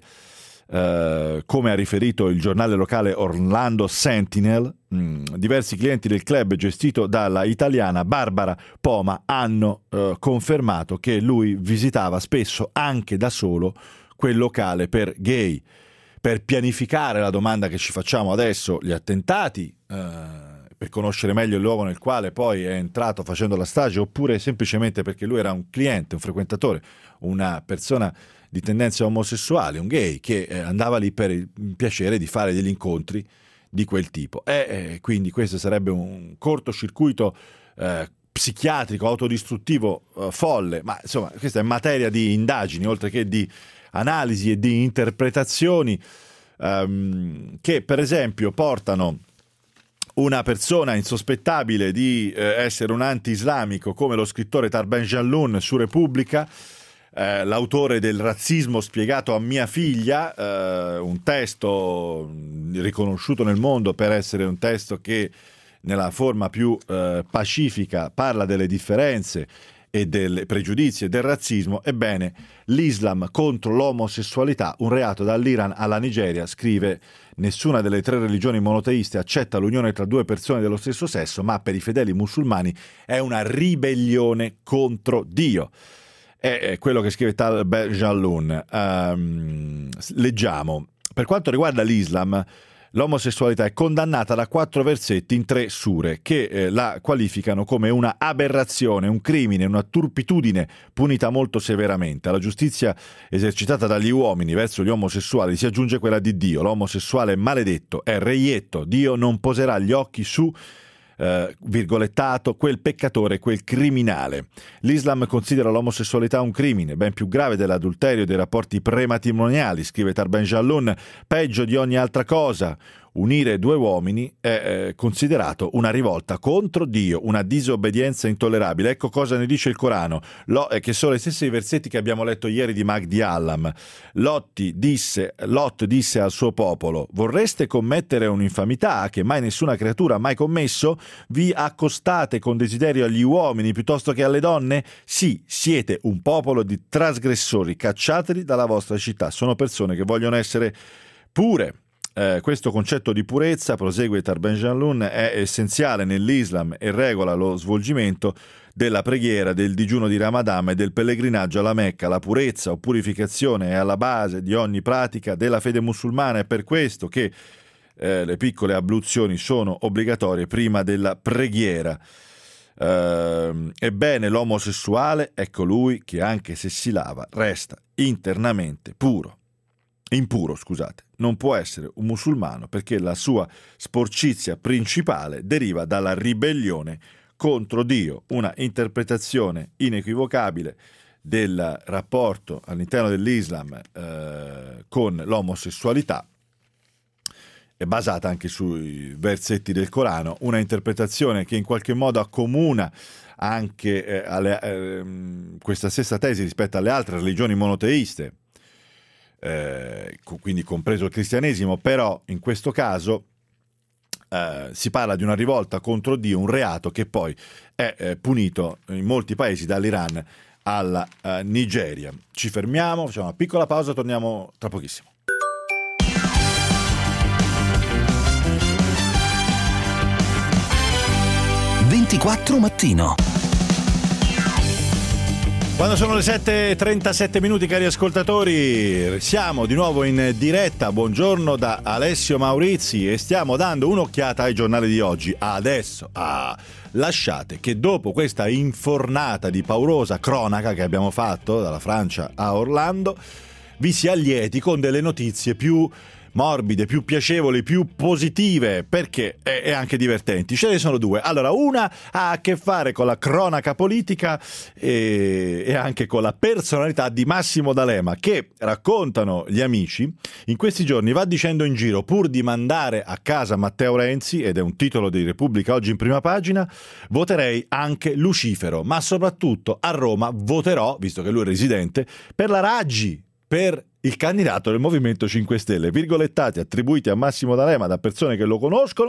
Speaker 5: Uh, come ha riferito il giornale locale Orlando Sentinel, mh, diversi clienti del club gestito dalla italiana Barbara Poma hanno uh, confermato che lui visitava spesso anche da solo quel locale per gay. Per pianificare la domanda che ci facciamo adesso, gli attentati, eh, per conoscere meglio il luogo nel quale poi è entrato facendo la strage, oppure semplicemente perché lui era un cliente, un frequentatore, una persona di tendenze omosessuali, un gay che eh, andava lì per il piacere di fare degli incontri di quel tipo. E eh, quindi questo sarebbe un cortocircuito eh, psichiatrico, autodistruttivo, eh, folle, ma insomma questa è materia di indagini oltre che di analisi e di interpretazioni, um, che per esempio portano una persona insospettabile di eh, essere un anti-islamico come lo scrittore Tarben Jalloun su Repubblica, eh, l'autore del Razzismo spiegato a mia figlia, eh, un testo riconosciuto nel mondo per essere un testo che nella forma più eh, pacifica parla delle differenze e dei pregiudizi e del razzismo. Ebbene, l'Islam contro l'omosessualità, un reato dall'Iran alla Nigeria, scrive: nessuna delle tre religioni monoteiste accetta l'unione tra due persone dello stesso sesso, ma per i fedeli musulmani è una ribellione contro Dio. È quello che scrive Tal Jalloun. Um, leggiamo: per quanto riguarda l'Islam, l'omosessualità è condannata da quattro versetti in tre sure che eh, la qualificano come una aberrazione, un crimine, una turpitudine punita molto severamente. Alla giustizia esercitata dagli uomini verso gli omosessuali si aggiunge quella di Dio. L'omosessuale è maledetto, è reietto. Dio non poserà gli occhi su Uh, virgolettato, quel peccatore, quel criminale. L'Islam considera l'omosessualità un crimine ben più grave dell'adulterio e dei rapporti prematrimoniali, scrive Tarben Jalloun, peggio di ogni altra cosa, unire due uomini è eh, considerato una rivolta contro Dio, una disobbedienza intollerabile. Ecco cosa ne dice il Corano, Lo, eh, che sono le stesse versetti che abbiamo letto ieri di Magdi Allam. Lotti disse, Lot disse al suo popolo: vorreste commettere un'infamità che mai nessuna creatura ha mai commesso? Vi accostate con desiderio agli uomini piuttosto che alle donne? Sì, siete un popolo di trasgressori, cacciateli dalla vostra città. Sono persone che vogliono essere pure. Eh, questo concetto di purezza, prosegue Tarben Janloun, è essenziale nell'Islam e regola lo svolgimento della preghiera, del digiuno di Ramadan e del pellegrinaggio alla Mecca. La purezza o purificazione è alla base di ogni pratica della fede musulmana, è per questo che eh, le piccole abluzioni sono obbligatorie prima della preghiera. Uh, ebbene, l'omosessuale è colui che, anche se si lava, resta internamente puro. Impuro, scusate, non può essere un musulmano perché la sua sporcizia principale deriva dalla ribellione contro Dio, una interpretazione inequivocabile del rapporto all'interno dell'Islam eh, con l'omosessualità, è basata anche sui versetti del Corano, una interpretazione che in qualche modo accomuna anche eh, alle, eh, questa stessa tesi rispetto alle altre religioni monoteiste, Eh, quindi compreso il cristianesimo, però in questo caso eh, si parla di una rivolta contro Dio, un reato che poi è eh, punito in molti paesi, dall'Iran alla eh, Nigeria. Ci fermiamo, facciamo una piccola pausa, torniamo tra pochissimo.
Speaker 9: ventiquattro mattino.
Speaker 5: Quando sono le sette e trentasette minuti, cari ascoltatori, siamo di nuovo in diretta. Buongiorno da Alessio Maurizi e stiamo dando un'occhiata ai giornali di oggi. Adesso, ah, lasciate che dopo questa infornata di paurosa cronaca che abbiamo fatto dalla Francia a Orlando, vi si allieti con delle notizie più morbide, più piacevoli, più positive, perché e, e anche divertenti. Ce ne sono due. Allora, una ha a che fare con la cronaca politica e, e anche con la personalità di Massimo D'Alema, che, raccontano gli amici, in questi giorni va dicendo in giro: pur di mandare a casa Matteo Renzi, ed è un titolo di Repubblica oggi in prima pagina, voterei anche Lucifero, ma soprattutto a Roma voterò, visto che lui è residente, per la Raggi, per il candidato del Movimento cinque Stelle. Virgolettati attribuiti a Massimo D'Alema da persone che lo conoscono,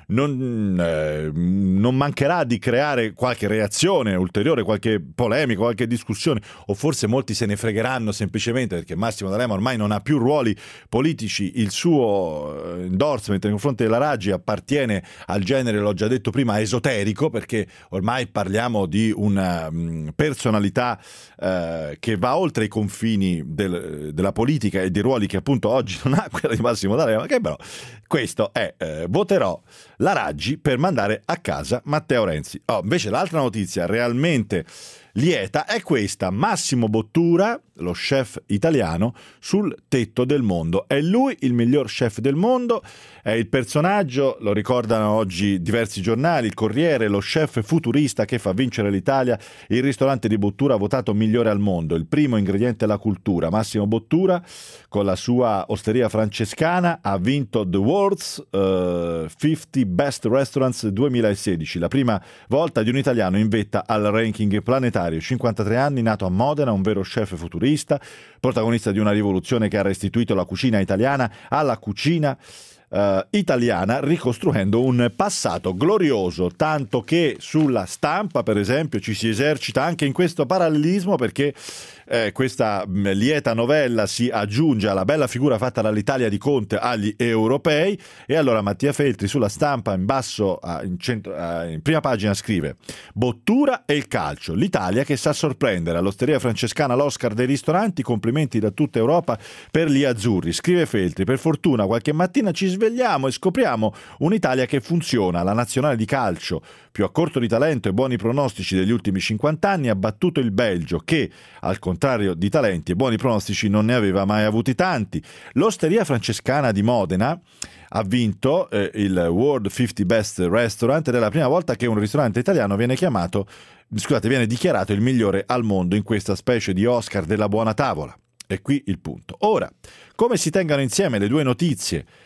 Speaker 5: non, eh, non mancherà di creare qualche reazione ulteriore, qualche polemica, qualche discussione, o forse molti se ne fregheranno semplicemente perché Massimo D'Alema ormai non ha più ruoli politici. Il suo endorsement nei confronti della Raggi appartiene al genere, l'ho già detto prima, esoterico, perché ormai parliamo di una um, personalità uh, che va oltre i confini del, della politica e dei ruoli che appunto oggi non ha quella di Massimo D'Alema, che però questo è eh, voterò la Raggi per mandare a casa Matteo Renzi. Oh, invece l'altra notizia realmente lieta è questa: Massimo Bottura, lo chef italiano, sul tetto del mondo. È lui il miglior chef del mondo, è il personaggio, lo ricordano oggi diversi giornali, il Corriere, lo chef futurista che fa vincere l'Italia, il ristorante di Bottura votato migliore al mondo, il primo ingrediente è la cultura. Massimo Bottura con la sua osteria francescana ha vinto The World's uh, cinquanta Best Restaurants duemilasedici, la prima volta di un italiano in vetta al ranking planetario. cinquantatré anni, nato a Modena, un vero chef futurista, protagonista di una rivoluzione che ha restituito la cucina italiana alla cucina Uh, italiana, ricostruendo un passato glorioso, tanto che sulla stampa, per esempio, ci si esercita anche in questo parallelismo, perché eh, questa mh, lieta novella si aggiunge alla bella figura fatta dall'Italia di Conte agli europei. E allora Mattia Feltri sulla stampa, in basso uh, in, centro, uh, in prima pagina, scrive: Bottura e il calcio, l'Italia che sa sorprendere, all'osteria francescana l'Oscar dei ristoranti, complimenti da tutta Europa per gli azzurri. Scrive Feltri: per fortuna qualche mattina ci svegliamo Svegliamo e scopriamo un'Italia che funziona. La nazionale di calcio, più a corto di talento e buoni pronostici degli ultimi cinquanta anni, ha battuto il Belgio, che, al contrario di talenti e buoni pronostici, non ne aveva mai avuti tanti. L'osteria francescana di Modena ha vinto eh, il World cinquanta Best Restaurant ed è la prima volta che un ristorante italiano viene chiamato, scusate, viene dichiarato il migliore al mondo in questa specie di Oscar della buona tavola. E qui il punto. Ora, come si tengano insieme le due notizie,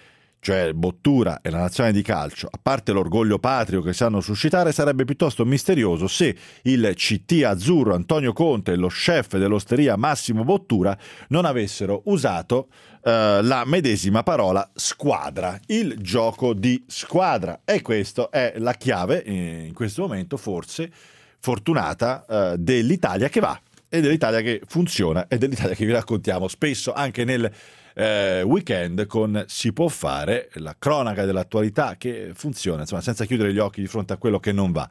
Speaker 5: cioè Bottura e la nazionale di calcio, a parte l'orgoglio patrio che sanno suscitare, sarebbe piuttosto misterioso se il C T azzurro Antonio Conte e lo chef dell'osteria Massimo Bottura non avessero usato eh, la medesima parola squadra, il gioco di squadra. E questa è la chiave, eh, in questo momento forse fortunata, eh, dell'Italia che va, e dell'Italia che funziona, e dell'Italia che vi raccontiamo spesso anche nel Eh, weekend con Si può fare, la cronaca dell'attualità che funziona, insomma, senza chiudere gli occhi di fronte a quello che non va.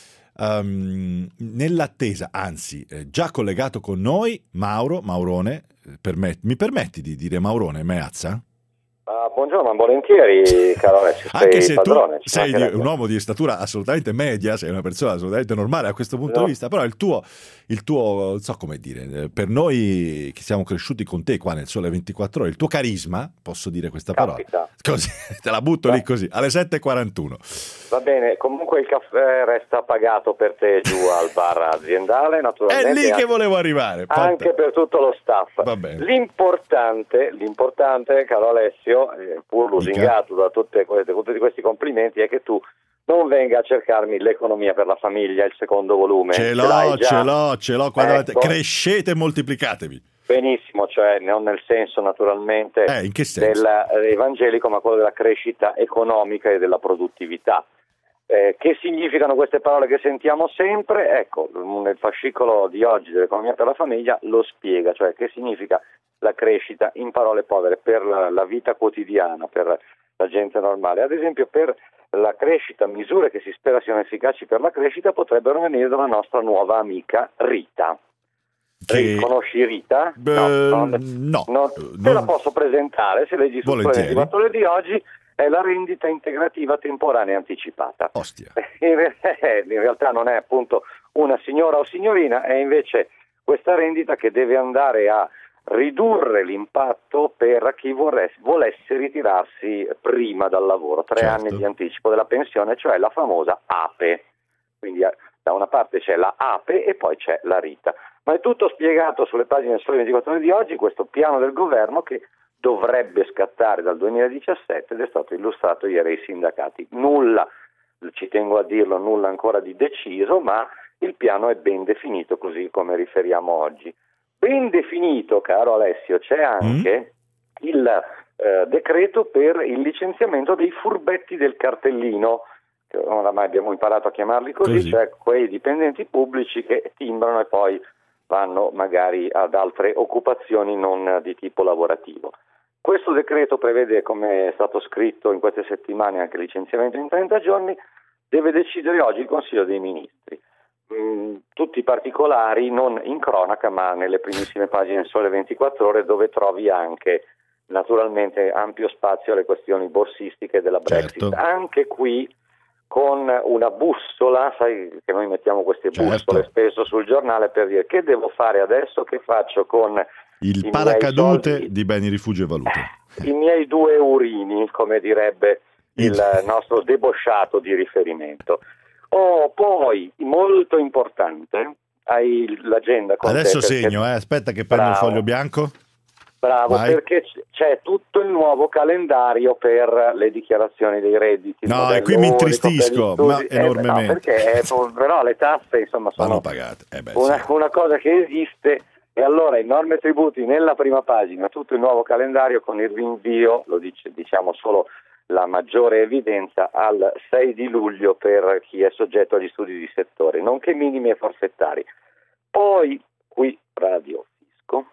Speaker 5: Um, nell'attesa, anzi, eh, già collegato con noi, Mauro, Maurone, eh, permet- mi permetti di dire Maurone, Meazza?
Speaker 12: Uh, buongiorno, volentieri, caro Alessio.
Speaker 5: Anche se
Speaker 12: padrone,
Speaker 5: tu sei di, un uomo di statura assolutamente media, sei una persona assolutamente normale a questo punto no. di vista, però il tuo, il tuo, non so come dire, per noi che siamo cresciuti con te qua nel Sole ventiquattro Ore, il tuo carisma, posso dire questa
Speaker 12: Capita.
Speaker 5: parola? Così, te la butto Beh. lì così, alle sette e quarantuno.
Speaker 12: Va bene, comunque il caffè resta pagato per te giù al bar aziendale, naturalmente.
Speaker 5: È lì
Speaker 12: anche,
Speaker 5: che volevo arrivare.
Speaker 12: Anche per tutto lo staff.
Speaker 5: Va bene.
Speaker 12: L'importante, l'importante, caro Alessio, eh, pur lusingato da tutte queste, tutti questi complimenti, è che tu non venga a cercarmi l'economia per la famiglia, il secondo volume.
Speaker 5: Ce l'ho, ce, ce l'ho, ce l'ho. Ecco. Crescete e moltiplicatevi.
Speaker 12: Benissimo, cioè non nel senso naturalmente
Speaker 5: eh, in che senso?
Speaker 12: dell'evangelico, ma quello della crescita economica e della produttività. Eh, che significano queste parole che sentiamo sempre? Ecco, nel fascicolo di oggi dell'economia per la famiglia lo spiega, cioè che significa la crescita in parole povere per la, la vita quotidiana, per la gente normale. Ad esempio, per la crescita, misure che si spera siano efficaci per la crescita potrebbero venire dalla nostra nuova amica Rita. Che... Conosci Rita?
Speaker 5: Beh,
Speaker 12: no, no,
Speaker 5: no,
Speaker 12: no. Te
Speaker 5: non...
Speaker 12: la posso presentare, se leggi sul ventiquattro Ore di oggi, è la rendita integrativa temporanea anticipata.
Speaker 5: Ostia.
Speaker 12: In, in realtà non è appunto una signora o signorina, è invece questa rendita che deve andare a ridurre l'impatto per chi vorresse, volesse ritirarsi prima dal lavoro, tre
Speaker 5: certo.
Speaker 12: anni di anticipo della pensione, cioè la famosa A P E. Quindi da una parte c'è la A P E e poi c'è la Rita. Ma è tutto spiegato sulle pagine del Sole ventiquattro Ore di oggi, questo piano del governo che dovrebbe scattare dal duemiladiciassette ed è stato illustrato ieri ai sindacati. Nulla, ci tengo a dirlo, nulla ancora di deciso, ma il piano è ben definito così come riferiamo oggi. Ben definito, caro Alessio, c'è anche mm. il eh, decreto per il licenziamento dei furbetti del cartellino, che oramai abbiamo imparato a chiamarli così, così, cioè quei dipendenti pubblici che timbrano e poi vanno magari ad altre occupazioni non di tipo lavorativo. Questo decreto prevede, come è stato scritto in queste settimane, anche licenziamento in trenta giorni, deve decidere oggi il Consiglio dei Ministri. Mm, tutti i particolari non in cronaca ma nelle primissime pagine del Sole ventiquattro Ore, dove trovi anche naturalmente ampio spazio alle questioni borsistiche della Brexit.
Speaker 5: Certo.
Speaker 12: Anche qui con una bussola, sai che noi mettiamo queste bussole
Speaker 5: certo.
Speaker 12: spesso sul giornale per dire che devo fare adesso, che faccio con
Speaker 5: il
Speaker 12: i
Speaker 5: paracadute
Speaker 12: miei soldi,
Speaker 5: di beni, rifugio e valute.
Speaker 12: I miei due urini, come direbbe il nostro debosciato di riferimento. Oh, poi, molto importante, hai l'agenda con
Speaker 5: adesso
Speaker 12: te.
Speaker 5: Segno, eh, aspetta che prendo il foglio bianco.
Speaker 12: Bravo,
Speaker 5: Vai.
Speaker 12: Perché c'è tutto il nuovo calendario per le dichiarazioni dei redditi.
Speaker 5: No, e qui mi intristisco ma
Speaker 12: eh,
Speaker 5: enormemente.
Speaker 12: No, perché eh, però le tasse insomma sono
Speaker 5: vanno pagate. Eh beh,
Speaker 12: una,
Speaker 5: sì.
Speaker 12: una cosa che esiste, e allora enorme tributi nella prima pagina, tutto il nuovo calendario con il rinvio, lo dice diciamo solo la maggiore evidenza, al sei di luglio per chi è soggetto agli studi di settore, nonché minimi e forfettari. Poi qui Radio Fisco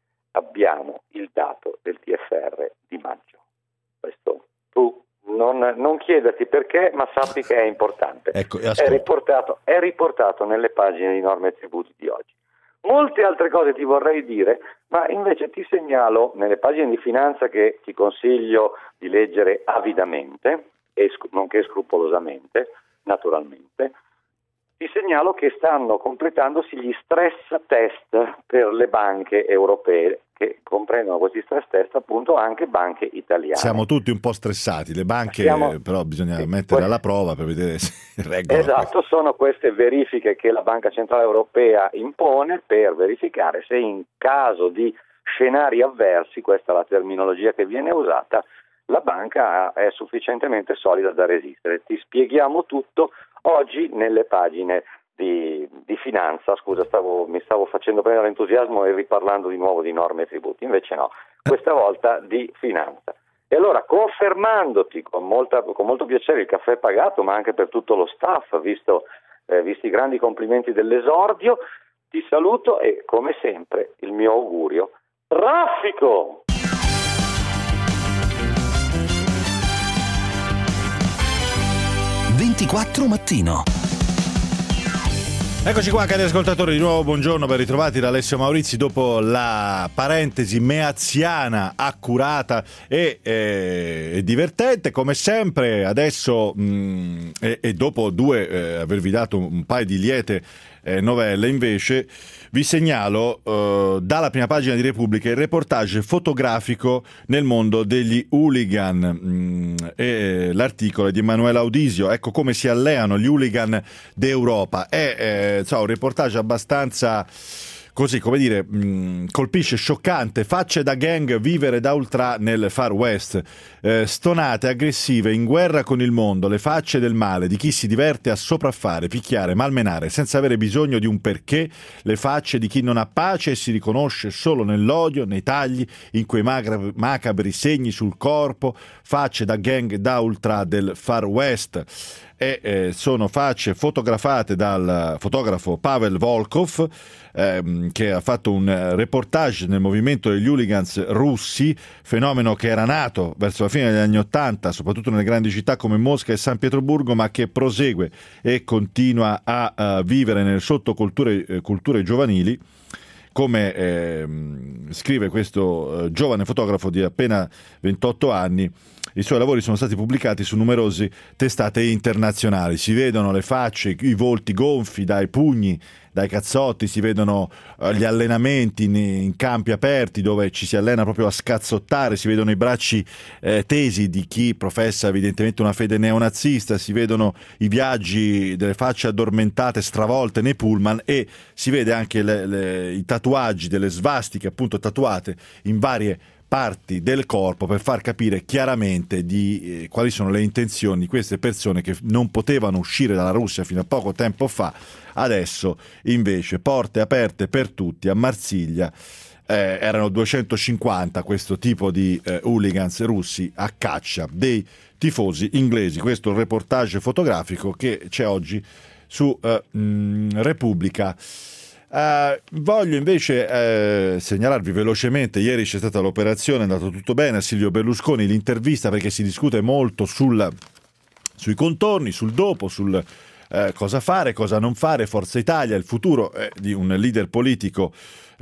Speaker 12: abbiamo il dato del T F R di maggio. Questo tu non, non chiederti perché, ma sappi che è importante.
Speaker 5: Ecco,
Speaker 12: è, riportato, è riportato nelle pagine di norme e tributi di oggi. Molte altre cose ti vorrei dire, ma invece ti segnalo nelle pagine di finanza che ti consiglio di leggere avidamente, e nonché scrupolosamente, naturalmente. Ti segnalo che stanno completandosi gli stress test per le banche europee, che comprendono questi stress test appunto anche banche italiane.
Speaker 5: Siamo tutti un po' stressati, le banche Siamo... però bisogna sì, mettere que... alla prova per vedere se reggono.
Speaker 12: Esatto, questo. Sono queste verifiche che la Banca Centrale Europea impone per verificare se in caso di scenari avversi, questa è la terminologia che viene usata, la banca è sufficientemente solida da resistere. Ti spieghiamo tutto oggi nelle pagine di, di finanza. Scusa, stavo, mi stavo facendo prendere entusiasmo e riparlando di nuovo di norme e tributi, invece no, questa volta di finanza. E allora, confermandoti con, molta, con molto piacere il caffè pagato, ma anche per tutto lo staff, visto, eh, visti i grandi complimenti dell'esordio, ti saluto e, come sempre, il mio augurio raffico!
Speaker 9: ventiquattro mattino.
Speaker 5: Eccoci qua, cari ascoltatori, di nuovo buongiorno, ben ritrovati da Alessio Maurizi dopo la parentesi meaziana, accurata e, e, e divertente. Come sempre adesso mh, e, e dopo due eh, avervi dato un paio di liete eh, novelle, invece vi segnalo eh, dalla prima pagina di Repubblica il reportage fotografico nel mondo degli hooligan, mh, e l'articolo è di Emanuele Audisio. Ecco come si alleano gli hooligan d'Europa. È eh, insomma, un reportage abbastanza così, come dire, mh, colpisce, scioccante. Facce da gang, vivere da ultra nel Far West, eh, stonate, aggressive, in guerra con il mondo, le facce del male di chi si diverte a sopraffare, picchiare, malmenare senza avere bisogno di un perché, le facce di chi non ha pace e si riconosce solo nell'odio, nei tagli, in quei macabri, macabri segni sul corpo. Facce da gang da ultra del Far West. E eh, sono facce fotografate dal fotografo Pavel Volkov, ehm, che ha fatto un reportage nel movimento degli hooligans russi, fenomeno che era nato verso la fine degli anni Ottanta, soprattutto nelle grandi città come Mosca e San Pietroburgo, ma che prosegue e continua a, a vivere nelle sottoculture eh, culture giovanili. Come eh, scrive questo eh, giovane fotografo di appena ventotto anni, i suoi lavori sono stati pubblicati su numerose testate internazionali. Si vedono le facce, i volti gonfi dai pugni, dai cazzotti, si vedono uh, gli allenamenti in, in campi aperti dove ci si allena proprio a scazzottare, si vedono i bracci eh, tesi di chi professa evidentemente una fede neonazista, si vedono i viaggi delle facce addormentate, stravolte nei pullman, e si vede anche le, le, i tatuaggi delle svastiche appunto tatuate in varie parti del corpo, per far capire chiaramente di eh, quali sono le intenzioni di queste persone che non potevano uscire dalla Russia fino a poco tempo fa. Adesso invece porte aperte per tutti. A Marsiglia eh, erano duecentocinquanta questo tipo di eh, hooligans russi a caccia dei tifosi inglesi. Questo è il reportage fotografico che c'è oggi su eh, mh, Repubblica. Uh, voglio invece uh, segnalarvi velocemente, ieri c'è stata l'operazione, è andato tutto bene, a Silvio Berlusconi l'intervista, perché si discute molto sul, sui contorni, sul dopo, sul uh, cosa fare, cosa non fare. Forza Italia, il futuro eh, di un leader politico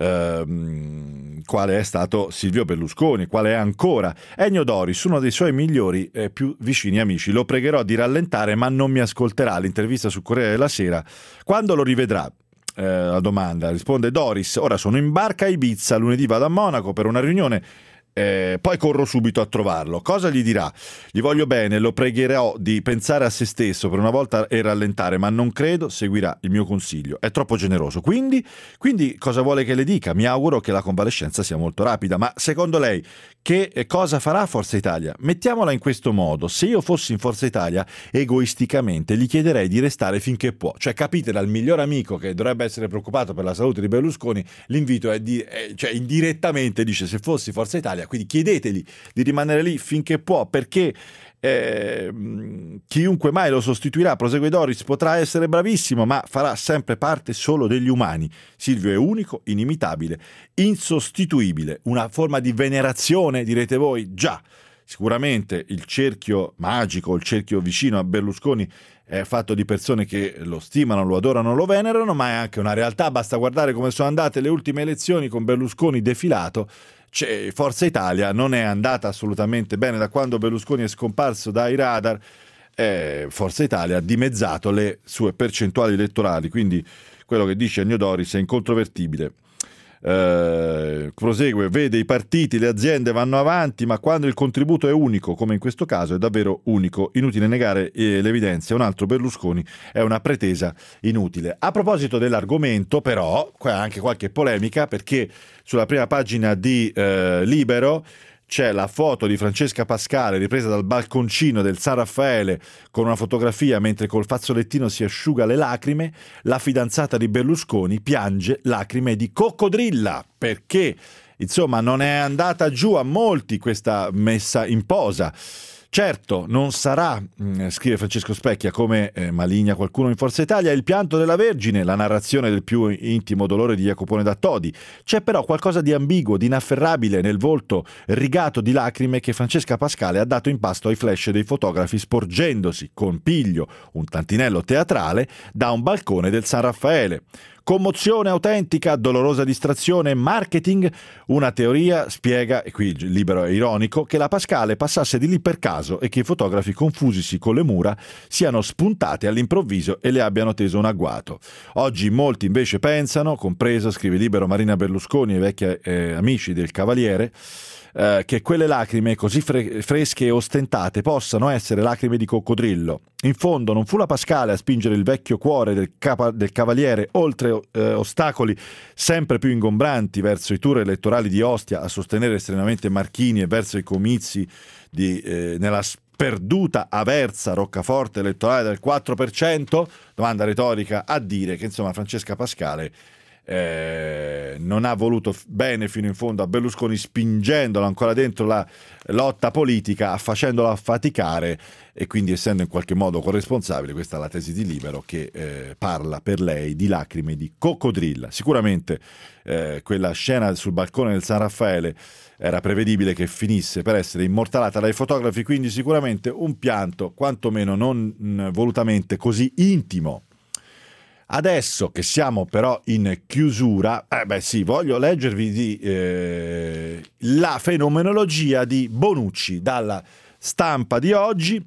Speaker 5: uh, quale è stato Silvio Berlusconi, quale è ancora Ennio Doris, uno dei suoi migliori e eh, più vicini amici. Lo pregherò di rallentare, ma non mi ascolterà. L'intervista su Corriere della Sera. Quando lo rivedrà? Eh, la domanda, risponde Doris: ora sono in barca a Ibiza, lunedì vado a Monaco per una riunione, eh, poi corro subito a trovarlo. Cosa gli dirà? Gli voglio bene, lo pregherò di pensare a se stesso per una volta e rallentare, ma non credo seguirà il mio consiglio, è troppo generoso. Quindi, quindi cosa vuole che le dica? Mi auguro che la convalescenza sia molto rapida. Ma secondo lei che cosa farà Forza Italia? Mettiamola in questo modo: se io fossi in Forza Italia, egoisticamente gli chiederei di restare finché può. Cioè, capite, dal miglior amico che dovrebbe essere preoccupato per la salute di Berlusconi, l'invito è di, eh, cioè indirettamente dice: se fossi Forza Italia, quindi chiedetegli di rimanere lì finché può, perché eh, chiunque mai lo sostituirà, prosegue Doris, potrà essere bravissimo, ma farà sempre parte solo degli umani. Silvio è unico, inimitabile, insostituibile. Una forma di venerazione, direte voi? Già, sicuramente il cerchio magico, il cerchio vicino a Berlusconi è fatto di persone che lo stimano, lo adorano, lo venerano, ma è anche una realtà. Basta guardare come sono andate le ultime elezioni con Berlusconi defilato. Cioè, Forza Italia non è andata assolutamente bene da quando Berlusconi è scomparso dai radar. eh, Forza Italia ha dimezzato le sue percentuali elettorali, quindi quello che dice Ennio Doris è incontrovertibile. Eh, prosegue: vede, i partiti, le aziende vanno avanti, ma quando il contributo è unico, come in questo caso, è davvero unico. Inutile negare eh, l'evidenza, un altro Berlusconi è una pretesa inutile. A proposito dell'argomento, però, qua anche qualche polemica, perché sulla prima pagina di eh, Libero c'è la foto di Francesca Pascale ripresa dal balconcino del San Raffaele con una fotografia mentre col fazzolettino si asciuga le lacrime. La fidanzata di Berlusconi piange lacrime di coccodrilla perché insomma non è andata giù a molti questa messa in posa. Certo, non sarà, scrive Francesco Specchia, come eh, maligna qualcuno in Forza Italia, il pianto della Vergine, la narrazione del più intimo dolore di Jacopone da Todi. C'è però qualcosa di ambiguo, di inafferrabile nel volto rigato di lacrime che Francesca Pascale ha dato in pasto ai flash dei fotografi sporgendosi con piglio, un tantinello teatrale, da un balcone del San Raffaele. Commozione autentica, dolorosa distrazione, marketing. Una teoria spiega, e qui il Libero è ironico, che la Pascale passasse di lì per caso e che i fotografi confusisi con le mura siano spuntati all'improvviso e le abbiano teso un agguato. Oggi molti invece pensano, compresa, scrive Libero, Marina Berlusconi e i vecchi eh, amici del Cavaliere, eh, che quelle lacrime così fre- fresche e ostentate possano essere lacrime di coccodrillo. In fondo non fu la Pascale a spingere il vecchio cuore del, capa- del Cavaliere oltre eh, ostacoli sempre più ingombranti verso i tour elettorali di Ostia a sostenere estremamente Marchini e verso i comizi di, eh, nella sperduta aversa roccaforte elettorale del quattro per cento? Domanda retorica, a dire che insomma Francesca Pascale Eh, non ha voluto bene fino in fondo a Berlusconi, spingendolo ancora dentro la lotta politica, facendolo affaticare, e quindi essendo in qualche modo corresponsabile. Questa è la tesi di Libero, che eh, parla per lei di lacrime di coccodrilla. Sicuramente eh, quella scena sul balcone del San Raffaele era prevedibile che finisse per essere immortalata dai fotografi, quindi sicuramente un pianto quantomeno non mh, volutamente così intimo. Adesso che siamo però in chiusura, eh beh sì, voglio leggervi di, eh, la fenomenologia di Bonucci dalla Stampa di oggi.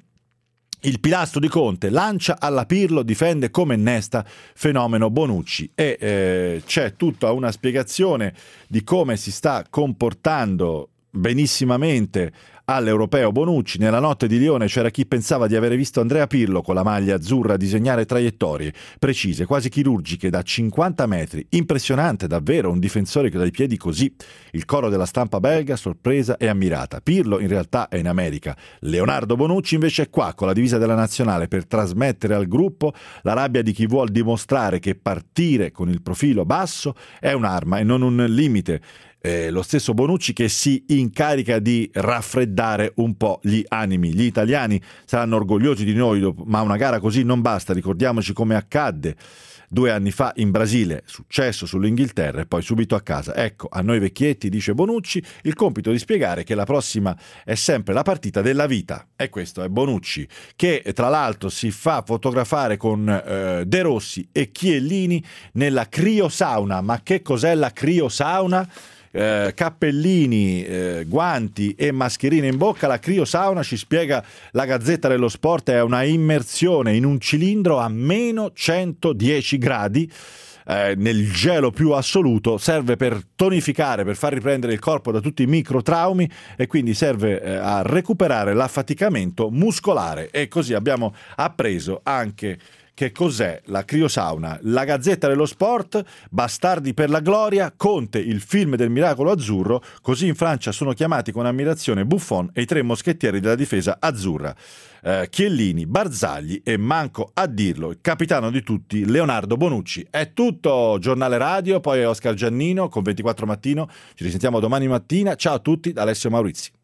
Speaker 5: Il pilastro di Conte lancia alla Pirlo, difende come innesta fenomeno Bonucci, e eh, c'è tutta una spiegazione di come si sta comportando benissimamente all'Europeo Bonucci. Nella notte di Lione c'era chi pensava di avere visto Andrea Pirlo con la maglia azzurra disegnare traiettorie precise, quasi chirurgiche, da cinquanta metri. Impressionante davvero, un difensore che dai piedi così. Il coro della stampa belga sorpresa e ammirata. Pirlo in realtà è in America. Leonardo Bonucci invece è qua con la divisa della nazionale per trasmettere al gruppo la rabbia di chi vuol dimostrare che partire con il profilo basso è un'arma e non un limite. Eh, lo stesso Bonucci che si incarica di raffreddare un po' gli animi. Gli italiani saranno orgogliosi di noi, ma una gara così non basta. Ricordiamoci come accadde due anni fa in Brasile, successo sull'Inghilterra e poi subito a casa. Ecco, a noi vecchietti, dice Bonucci, il compito di spiegare che la prossima è sempre la partita della vita. E questo è Bonucci, che tra l'altro si fa fotografare con eh, De Rossi e Chiellini nella criosauna. Ma che cos'è la criosauna? Eh, cappellini, eh, guanti e mascherine in bocca. La criosauna, ci spiega la Gazzetta dello Sport, è una immersione in un cilindro a meno centodieci gradi eh, nel gelo più assoluto. Serve per tonificare, per far riprendere il corpo da tutti i microtraumi, e quindi serve eh, a recuperare l'affaticamento muscolare. E così abbiamo appreso anche che cos'è la criosauna. La Gazzetta dello Sport, bastardi per la gloria, Conte, il film del miracolo azzurro, così in Francia sono chiamati con ammirazione Buffon e i tre moschettieri della difesa azzurra, eh, Chiellini, Barzagli e, manco a dirlo, il capitano di tutti, Leonardo Bonucci. È tutto, giornale radio, poi Oscar Giannino con ventiquattro Mattino, ci risentiamo domani mattina. Ciao a tutti da Alessio Maurizi.